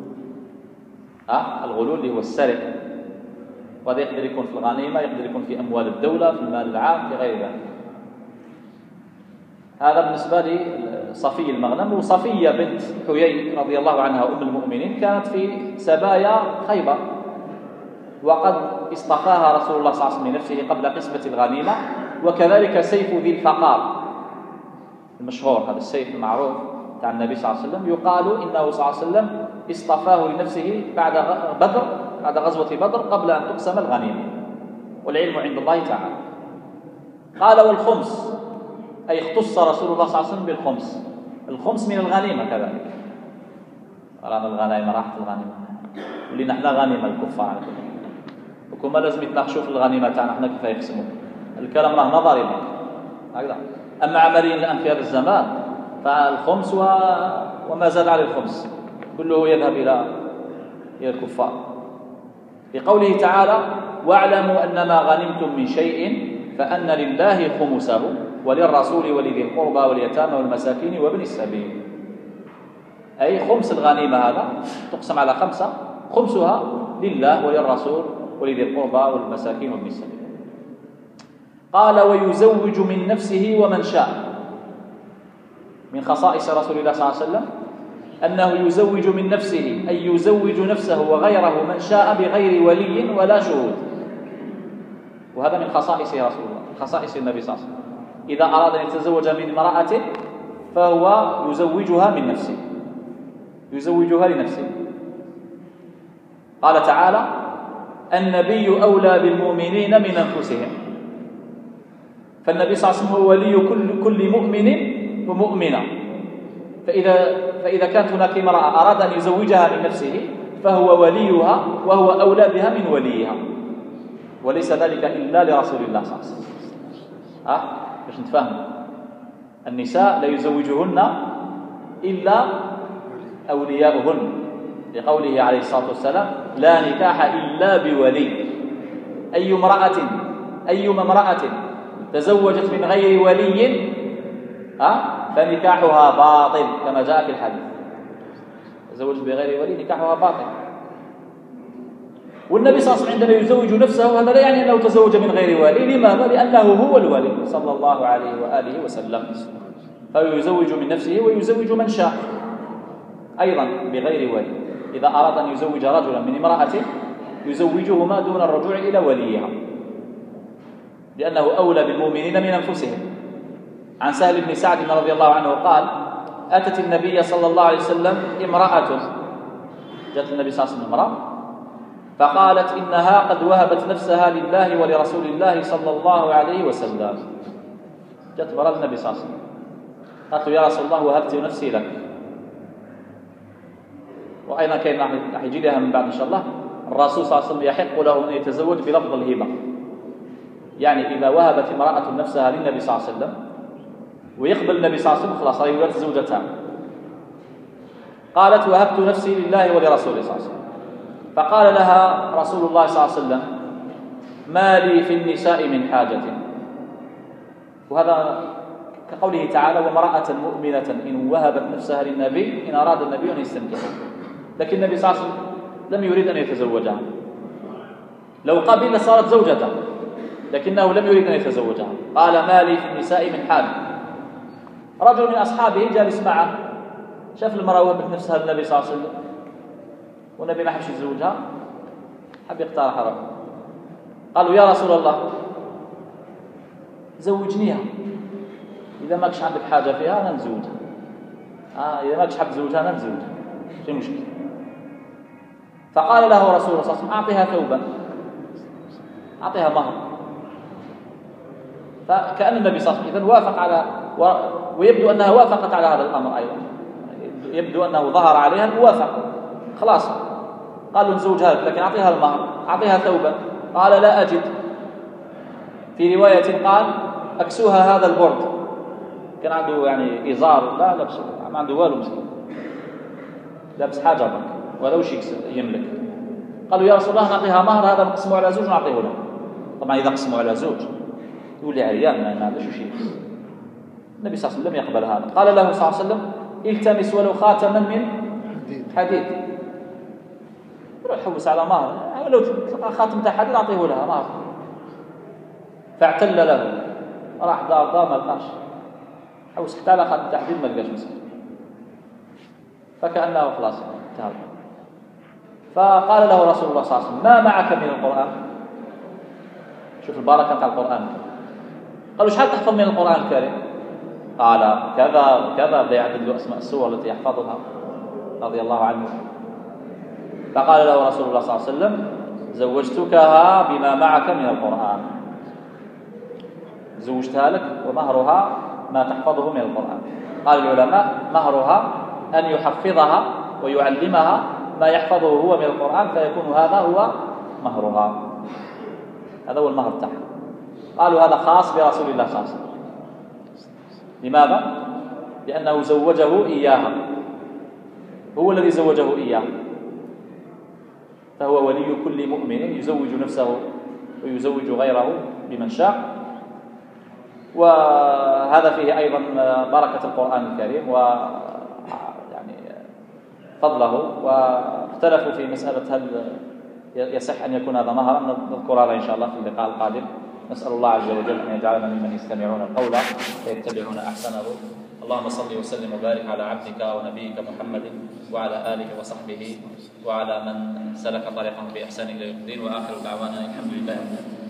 الغلول اللي هو السرقة، وهذا يقدر يكون في الغنيمة، يقدر يكون في أموال الدولة، في المال العام، في غير ذلك. هذا بالنسبة لصفي المغنم. وصفية بنت حيي رضي الله عنها أم المؤمنين كانت في سبايا خيبر، وقد اصطفاها رسول الله صلى الله عليه وسلم لنفسه قبل قسمة الغنيمة. وكذلك سيف ذي الفقار المشهور، هذا السيف المعروف بتاع النبي صلى الله عليه وسلم، يقال إنه صلى الله عليه وسلم اصطفاه لنفسه بعد غزوة بدر قبل أن تقسم الغنيمة، والعلم عند الله تعالى. قال والخمس، أي اختص رسول الله صلى الله عليه وسلم بالخمس، الخمس من الغنيمة كذلك. رانا الغنائم راحت الغنيمة، واللي نحن غنيمة الكفار على كل، وكما لازم يتناقشوا في الغنيمة تاعنا احنا كيف يقسموا. الكلام راه نظري هكذا. أما عمليا الآن في هذا الزمان فالخمس وما زاد على الخمس كله يذهب إلى الكفار. في قوله تعالى واعلموا أن ما غنمتم من شيء فأن لله خمسه وللرسول ولذي القربى واليتامى والمساكين وابن السبيل، أي خمس الغنيمة هذا تقسم على خمسة، خمسها لله وللرسول ولذي القربى والمساكين وابن السبيل. قال ويزوج من نفسه ومن شاء. من خصائص رسول الله صلى الله عليه وسلم أنه يزوج من نفسه، أي يزوج نفسه وغيره من شاء بغير ولي ولا شهود، وهذا من خصائص رسول الله، خصائص النبي صلى الله عليه وسلم. إذا أراد أن يتزوج من امرأة فهو يزوجها من نفسه، يزوجها لنفسه. قال تعالى النبي أولى بالمؤمنين من أنفسهم، فالنبي صلى الله عليه وسلم هو ولي كل مؤمن ومؤمنة. فإذا كانت هناك امرأة أراد أن يزوجها من نفسه فهو وليها وهو أولى بها من وليها، وليس ذلك إلا لرسول الله صلى الله عليه وسلم. باش نتفهم، النساء لا يزوجهن إلا أولياؤهن، لقوله عليه الصلاة والسلام لا نكاح إلا بولي. أيما امرأة تزوجت من غير ولي فنكاحها باطل كما جاء في الحديث، تزوجت بغير ولي نكاحها باطل. والنبي صلى الله عليه وسلم عندما يزوج نفسه هذا لا يعني أنه تزوج من غير ولي. لماذا؟ لأنه هو الولي صلى الله عليه وآله وسلم، فيزوج من نفسه ويزوج من شاء أيضا بغير ولي. إذا أراد أن يزوج رجلا من امرأة يزوجهما دون الرجوع إلى وليها، لأنه أولى بالمؤمنين من أنفسهم. عن سهل بن سعد رضي الله عنه قال أتت النبي صلى الله عليه وسلم امرأة، جاءت النبي صلى الله عليه وسلم امرأة فقالت إنها قد وهبت نفسها لله ولرسول الله صلى الله عليه وسلم. جت مرة النبي صلى الله عليه وسلم قالت يا رسول الله وهبت نفسي لك. وأيضا كان راح يجي لها من بعد إن شاء الله الرسول صلى الله عليه وسلم يحق له أن يتزوج بلفظ الهبة، يعني إذا وهبت امرأة نفسها للنبي صلى الله عليه وسلم ويقبل النبي صلى الله عليه وسلم خلاص هي ولات زوجتها. قالت وهبت نفسي لله ولرسوله صلى الله عليه وسلم. فقال لها رسول الله صلى الله عليه وسلم ما لي في النساء من حاجة. وهذا كقوله تعالى وامرأة مؤمنة إن وهبت نفسها للنبي إن أراد النبي أن يستنكحها. لكن النبي صلى الله عليه وسلم لم يريد أن يتزوجها، لو قبل صارت زوجته لكنه لم يريد أن يتزوجها. قال ما لي في النساء من حاجة. رجل من أصحابه جالس معه شاف المرأة وهبت نفسها للنبي صلى الله عليه وسلم والنبي ما حبش يتزوجها، حب يقترح رأيه. قالوا يا رسول الله زوجنيها، إذا ماكش عندك حاجة فيها أنا نزوجها، إذا ماكش حاب تزوجها أنا نزوجها، في مشكلة. فقال له رسول الله صلى الله عليه وسلم أعطيها ثوبا، أعطيها مهر. فكأن النبي صلى الله عليه وسلم وافق على ويبدو أنها وافقت على هذا الأمر أيضا، يبدو أنه ظهر عليها وافق خلاص. قالوا نزوجها لك لكن أعطيها المهر، أعطيها ثوبا. قال لا أجد. في رواية قال أكسوها هذا البرد، كان عنده يعني إزار لا لبس ما عنده والو مسكين، لابس حاجة برك ولو شيء يملك. قالوا يا رسول الله نعطيها مهر هذا نقسمه على زوج ونعطيه له. طبعا إذا قسموا على زوج يقول لي عريان ما هذا شو شيء. النبي صلى الله عليه وسلم لم يقبل هذا. قال له صلى الله عليه وسلم التمس ولو خاتما من حديد. روح حوس على مهر، لو خاتم تاع حديد أعطيه لها مهر. فاعتل له، راح دار ما لقاش، حوس حتى على خاتم تاع حديد ما لقاش مسكين، فكأنه خلاص انتهى. فقال له رسول الله صلى الله عليه وسلم ما معك من القرآن؟ شوف البركة تاع القرآن. قالوا شحال تحفظ من القرآن الكريم؟ قال كذا وكذا، بدا يعدد له أسماء السور التي يحفظها رضي الله عنه. فقال له رسول الله صلى الله عليه وسلم زوجتكها بما معك من القرآن، زوجتها لك ومهرها ما تحفظه من القرآن. قال العلماء مهرها أن يحفظها ويعلمها ما يحفظه هو من القرآن، فيكون هذا هو مهرها، هذا هو المهر تاعها. قالوا هذا خاص برسول الله صلى الله عليه وسلم. لماذا؟ لأنه زوجه إياها، هو الذي زوجه إياه، فهو ولي كل مؤمن يزوج نفسه ويزوج غيره بمن شاء. وهذا فيه أيضا بركة القرآن الكريم ويعني فضله. واختلفوا في مسألة هل يصح أن يكون هذا مهرا، نذكر هذا إن شاء الله في اللقاء القادم. نسأل الله عز وجل أن يجعلنا ممن يستمعون القول فيتبعون أحسنه. اللهم صل وسلم وبارك على عبدك ونبيك محمد وعلى آله وصحبه وعلى من سلك طريقهم بإحسان إلى يوم الدين. وآخر دعوانا الحمد لله.